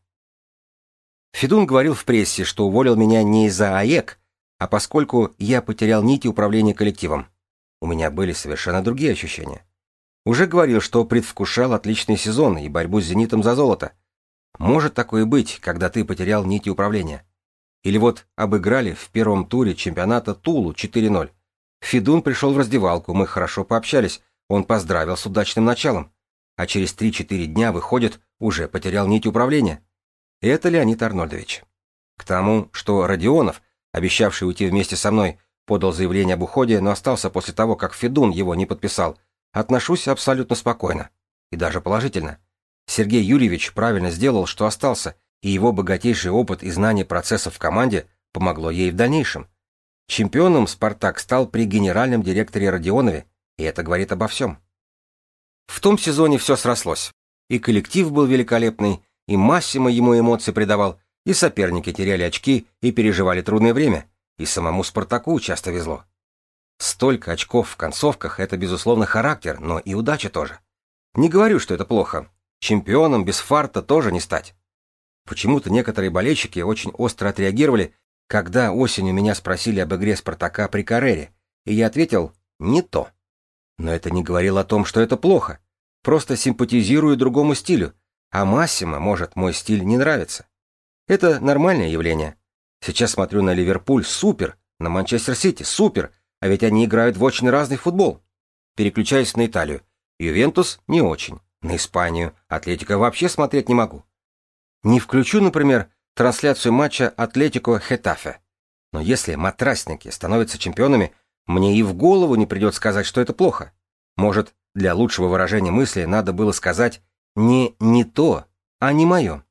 Федун говорил в прессе, что уволил меня не из-за АЭК, а поскольку я потерял нити управления коллективом. У меня были совершенно другие ощущения. Уже говорил, что предвкушал отличный сезон и борьбу с «Зенитом» за золото. Может такое быть, когда ты потерял нити управления? Или вот обыграли в первом туре чемпионата Тулу 4-0. Федун пришел в раздевалку, мы хорошо пообщались, он поздравил с удачным началом. А через 3-4 дня, выходит, уже потерял нить управления. Это Леонид Арнольдович. К тому, что Родионов, обещавший уйти вместе со мной, подал заявление об уходе, но остался после того, как Федун его не подписал, отношусь абсолютно спокойно. И даже положительно. Сергей Юрьевич правильно сделал, что остался, и его богатейший опыт и знание процессов в команде помогло ей в дальнейшем. Чемпионом «Спартак» стал при генеральном директоре Родионове, и это говорит обо всем. В том сезоне все срослось. И коллектив был великолепный, и Массимо ему эмоции придавал, и соперники теряли очки и переживали трудное время, и самому «Спартаку» часто везло. Столько очков в концовках — это, безусловно, характер, но и удача тоже. Не говорю, что это плохо. Чемпионом без фарта тоже не стать. Почему-то некоторые болельщики очень остро отреагировали, когда осенью меня спросили об игре «Спартака» при Каррере, и я ответил «не то». Но это не говорило о том, что это плохо. Просто симпатизирую другому стилю, а Массимо, может, мой стиль не нравится. Это нормальное явление. Сейчас смотрю на Ливерпуль — супер, на Манчестер Сити — супер, а ведь они играют в очень разный футбол. Переключаюсь на Италию. Ювентус — не очень. На Испанию, Атлетико вообще смотреть не могу. Не включу, например, трансляцию матча Атлетико-Хетафе. Но если матрасники становятся чемпионами, мне и в голову не придет сказать, что это плохо. Может, для лучшего выражения мысли надо было сказать не то, а не мое.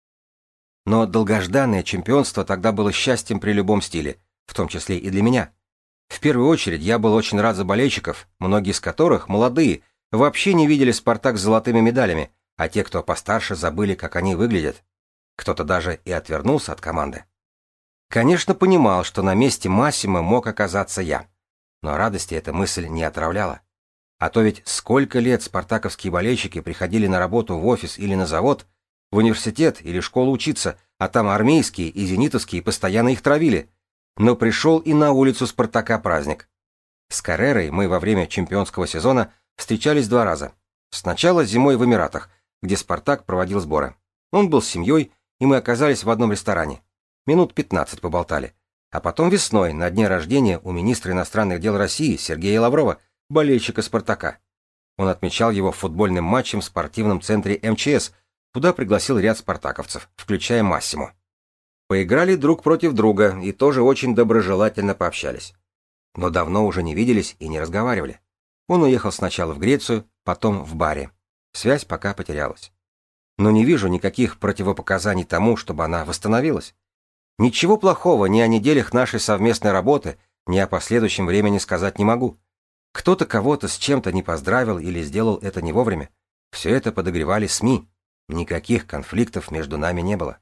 Но долгожданное чемпионство тогда было счастьем при любом стиле, в том числе и для меня. В первую очередь я был очень рад за болельщиков, многие из которых, молодые, вообще не видели «Спартак» с золотыми медалями, а те, кто постарше, забыли, как они выглядят. Кто-то даже и отвернулся от команды. Конечно, понимал, что на месте Массимо мог оказаться я. Но радости эта мысль не отравляла. А то ведь сколько лет спартаковские болельщики приходили на работу в офис или на завод, в университет или школу учиться, а там армейские и зенитовские постоянно их травили. Но пришел и на улицу «Спартака» праздник. С Каррерой мы во время чемпионского сезона встречались 2 раза. Сначала зимой в Эмиратах, где «Спартак» проводил сборы. Он был с семьей, и мы оказались в одном ресторане. Минут 15 поболтали. А потом весной, на дне рождения у министра иностранных дел России Сергея Лаврова, болельщика «Спартака». Он отмечал его футбольным матчем в спортивном центре МЧС, куда пригласил ряд спартаковцев, включая Массимо. Поиграли друг против друга и тоже очень доброжелательно пообщались. Но давно уже не виделись и не разговаривали. Он уехал сначала в Грецию, потом в Бари. Связь пока потерялась. Но не вижу никаких противопоказаний тому, чтобы она восстановилась. Ничего плохого ни о неделях нашей совместной работы, ни о последующем времени сказать не могу. Кто-то кого-то с чем-то не поздравил или сделал это не вовремя. Все это подогревали СМИ. Никаких конфликтов между нами не было.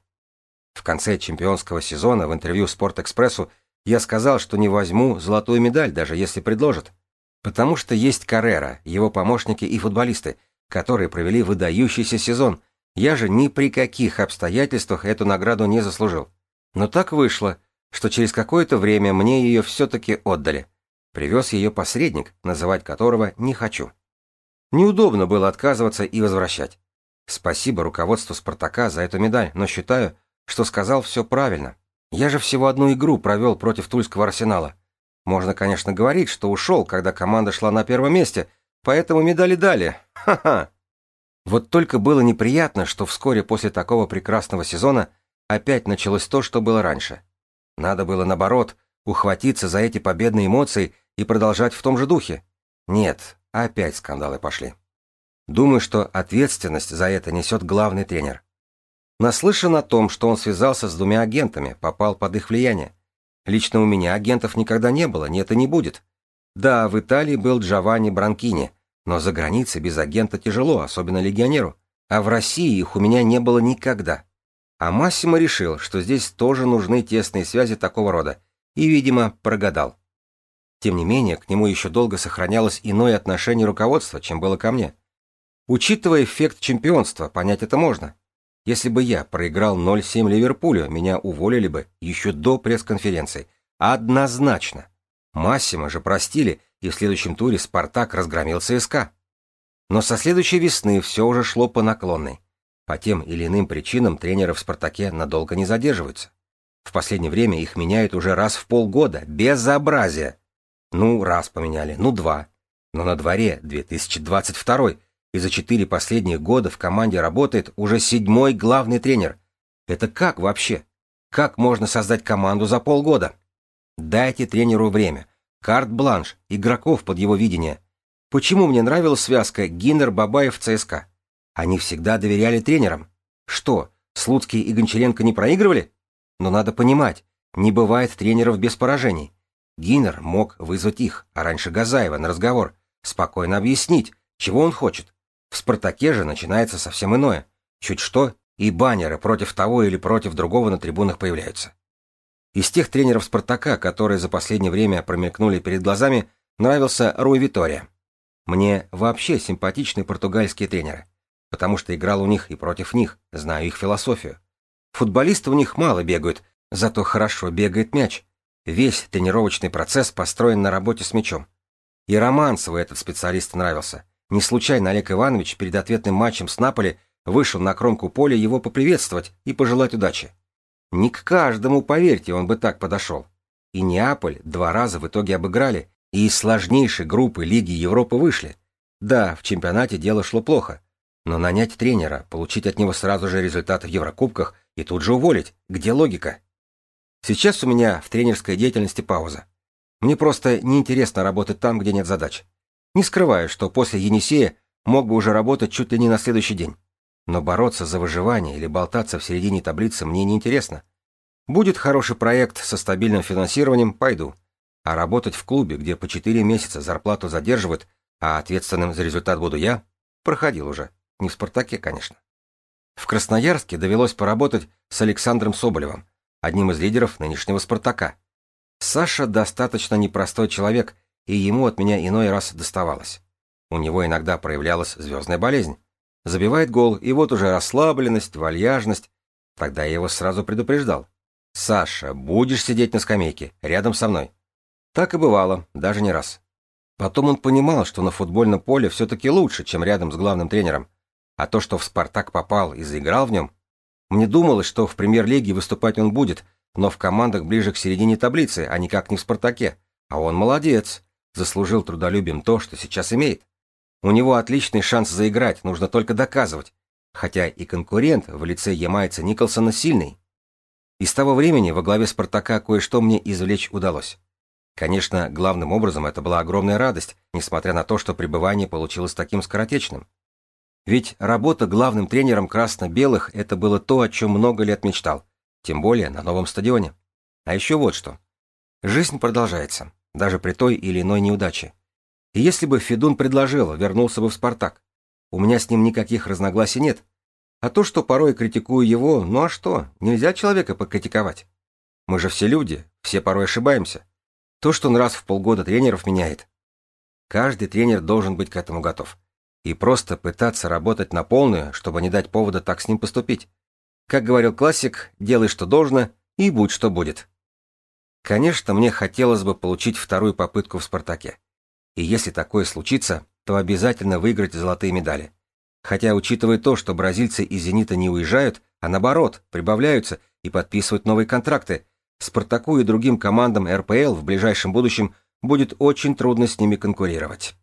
В конце чемпионского сезона в интервью «Спортэкспрессу» я сказал, что не возьму золотую медаль, даже если предложат. Потому что есть Каррера, его помощники и футболисты, которые провели выдающийся сезон. Я же ни при каких обстоятельствах эту награду не заслужил. Но так вышло, что через какое-то время мне ее все-таки отдали. Привез ее посредник, называть которого не хочу. Неудобно было отказываться и возвращать. Спасибо руководству «Спартака» за эту медаль, но считаю, что сказал все правильно. Я же всего одну игру провел против Тульского Арсенала. Можно, конечно, говорить, что ушел, когда команда шла на первом месте, поэтому медали дали. Ха-ха! Вот только было неприятно, что вскоре после такого прекрасного сезона опять началось то, что было раньше. Надо было, наоборот, ухватиться за эти победные эмоции и продолжать в том же духе. Нет, опять скандалы пошли. Думаю, что ответственность за это несет главный тренер. Наслышан о том, что он связался с 2 агентами, попал под их влияние. Лично у меня агентов никогда не было, нет и не будет. Да, в Италии был Джованни Бранкини, но за границей без агента тяжело, особенно легионеру. А в России их у меня не было никогда. А Массимо решил, что здесь тоже нужны тесные связи такого рода, и, видимо, прогадал. Тем не менее, к нему еще долго сохранялось иное отношение руководства, чем было ко мне. Учитывая эффект чемпионства, понять это можно. Если бы я проиграл 0-7 Ливерпулю, меня уволили бы еще до пресс-конференции. Однозначно. Массимо же простили, и в следующем туре «Спартак» разгромил ЦСКА. Но со следующей весны все уже шло по наклонной. По тем или иным причинам тренеры в «Спартаке» надолго не задерживаются. В последнее время их меняют уже раз в полгода. Безобразие! Ну, раз поменяли, ну, два. Но на дворе 2022, и за 4 последних года в команде работает уже 7-й главный тренер. Это как вообще? Как можно создать команду за полгода? Дайте тренеру время, карт-бланш, игроков под его видение. Почему мне нравилась связка Гиннер-Бабаев в ЦСКА? Они всегда доверяли тренерам. Что, Слуцкий и Гончаренко не проигрывали? Но надо понимать, не бывает тренеров без поражений. Гиннер мог вызвать их, а раньше Газаева, на разговор, спокойно объяснить, чего он хочет. В «Спартаке» же начинается совсем иное. Чуть что, и баннеры против того или против другого на трибунах появляются. Из тех тренеров «Спартака», которые за последнее время промелькнули перед глазами, нравился Руй Витория. Мне вообще симпатичны португальские тренеры, потому что играл у них и против них, знаю их философию. Футболисты у них мало бегают, зато хорошо бегает мяч. Весь тренировочный процесс построен на работе с мячом. И Романцеву этот специалист нравился. Не случайно Олег Иванович перед ответным матчем с Наполи вышел на кромку поля его поприветствовать и пожелать удачи. Не к каждому, поверьте, он бы так подошел. И Неаполь 2 раза в итоге обыграли, и из сложнейшей группы Лиги Европы вышли. Да, в чемпионате дело шло плохо. Но нанять тренера, получить от него сразу же результаты в Еврокубках и тут же уволить, где логика? Сейчас у меня в тренерской деятельности пауза. Мне просто неинтересно работать там, где нет задач. Не скрываю, что после Енисея мог бы уже работать чуть ли не на следующий день. Но бороться за выживание или болтаться в середине таблицы мне не интересно. Будет хороший проект со стабильным финансированием — пойду. А работать в клубе, где по 4 месяца зарплату задерживают, а ответственным за результат буду я, проходил уже. Не в «Спартаке», конечно. В Красноярске довелось поработать с Александром Соболевым, одним из лидеров нынешнего «Спартака». Саша достаточно непростой человек, и ему от меня иной раз доставалось. У него иногда проявлялась звездная болезнь. Забивает гол, и вот уже расслабленность, вальяжность. Тогда я его сразу предупреждал. «Саша, будешь сидеть на скамейке, рядом со мной». Так и бывало, даже не раз. Потом он понимал, что на футбольном поле все-таки лучше, чем рядом с главным тренером. А то, что в «Спартак» попал и заиграл в нем... Мне думалось, что в премьер-лиге выступать он будет, но в командах ближе к середине таблицы, а никак не в «Спартаке». А он молодец, заслужил трудолюбием то, что сейчас имеет. У него отличный шанс заиграть, нужно только доказывать. Хотя и конкурент в лице ямайца Николсона сильный. И с того времени во главе «Спартака» кое-что мне извлечь удалось. Конечно, главным образом это была огромная радость, несмотря на то, что пребывание получилось таким скоротечным. Ведь работа главным тренером красно-белых — это было то, о чем много лет мечтал, тем более на новом стадионе. А еще вот что. Жизнь продолжается, даже при той или иной неудаче. И если бы Федун предложил, вернулся бы в «Спартак». У меня с ним никаких разногласий нет. А то, что порой критикую его, ну а что, нельзя человека покритиковать. Мы же все люди, все порой ошибаемся. То, что он раз в полгода тренеров меняет. Каждый тренер должен быть к этому готов. И просто пытаться работать на полную, чтобы не дать повода так с ним поступить. Как говорил классик, делай, что должно, и будь, что будет. Конечно, мне хотелось бы получить вторую попытку в «Спартаке». И если такое случится, то обязательно выиграть золотые медали. Хотя, учитывая то, что бразильцы из «Зенита» не уезжают, а наоборот, прибавляются и подписывают новые контракты, «Спартаку» и другим командам РПЛ в ближайшем будущем будет очень трудно с ними конкурировать.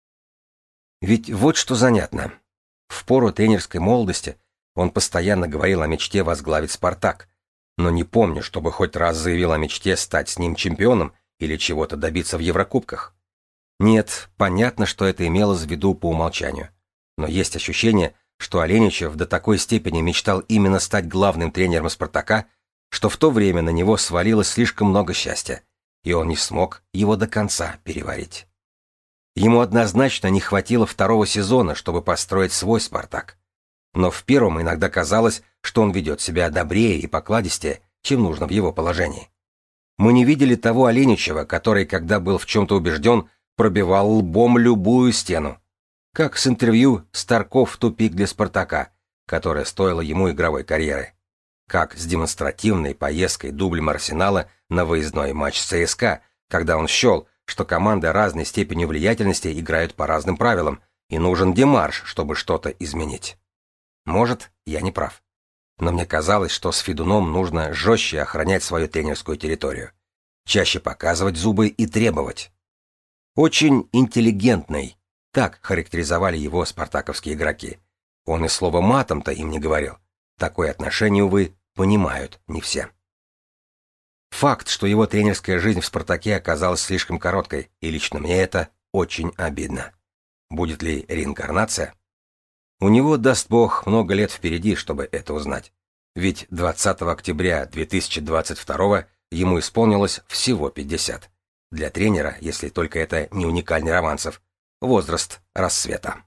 Ведь вот что занятно. В пору тренерской молодости он постоянно говорил о мечте возглавить «Спартак», но не помню, чтобы хоть раз заявил о мечте стать с ним чемпионом или чего-то добиться в Еврокубках. Нет, понятно, что это имелось в виду по умолчанию. Но есть ощущение, что Аленичев до такой степени мечтал именно стать главным тренером «Спартака», что в то время на него свалилось слишком много счастья, и он не смог его до конца переварить. Ему однозначно не хватило второго сезона, чтобы построить свой «Спартак». Но в первом иногда казалось, что он ведет себя добрее и покладистее, чем нужно в его положении. Мы не видели того Аленичева, который, когда был в чем-то убежден, пробивал лбом любую стену. Как с интервью «Старков в тупик для «Спартака», которое стоило ему игровой карьеры. Как с демонстративной поездкой дублем Арсенала на выездной матч ЦСКА, когда он счел, что команды разной степени влиятельности играют по разным правилам, и нужен демарш, чтобы что-то изменить. Может, я не прав. Но мне казалось, что с Федуном нужно жестче охранять свою тренерскую территорию, чаще показывать зубы и требовать. Очень интеллигентный, так характеризовали его спартаковские игроки. Он и слова матом-то им не говорил. Такое отношение, увы, понимают не все. Факт, что его тренерская жизнь в «Спартаке» оказалась слишком короткой, и лично мне это очень обидно. Будет ли реинкарнация? У него, даст Бог, много лет впереди, чтобы это узнать. Ведь 20 октября 2022 ему исполнилось всего 50. Для тренера, если только это не уникальный Романцев, возраст рассвета.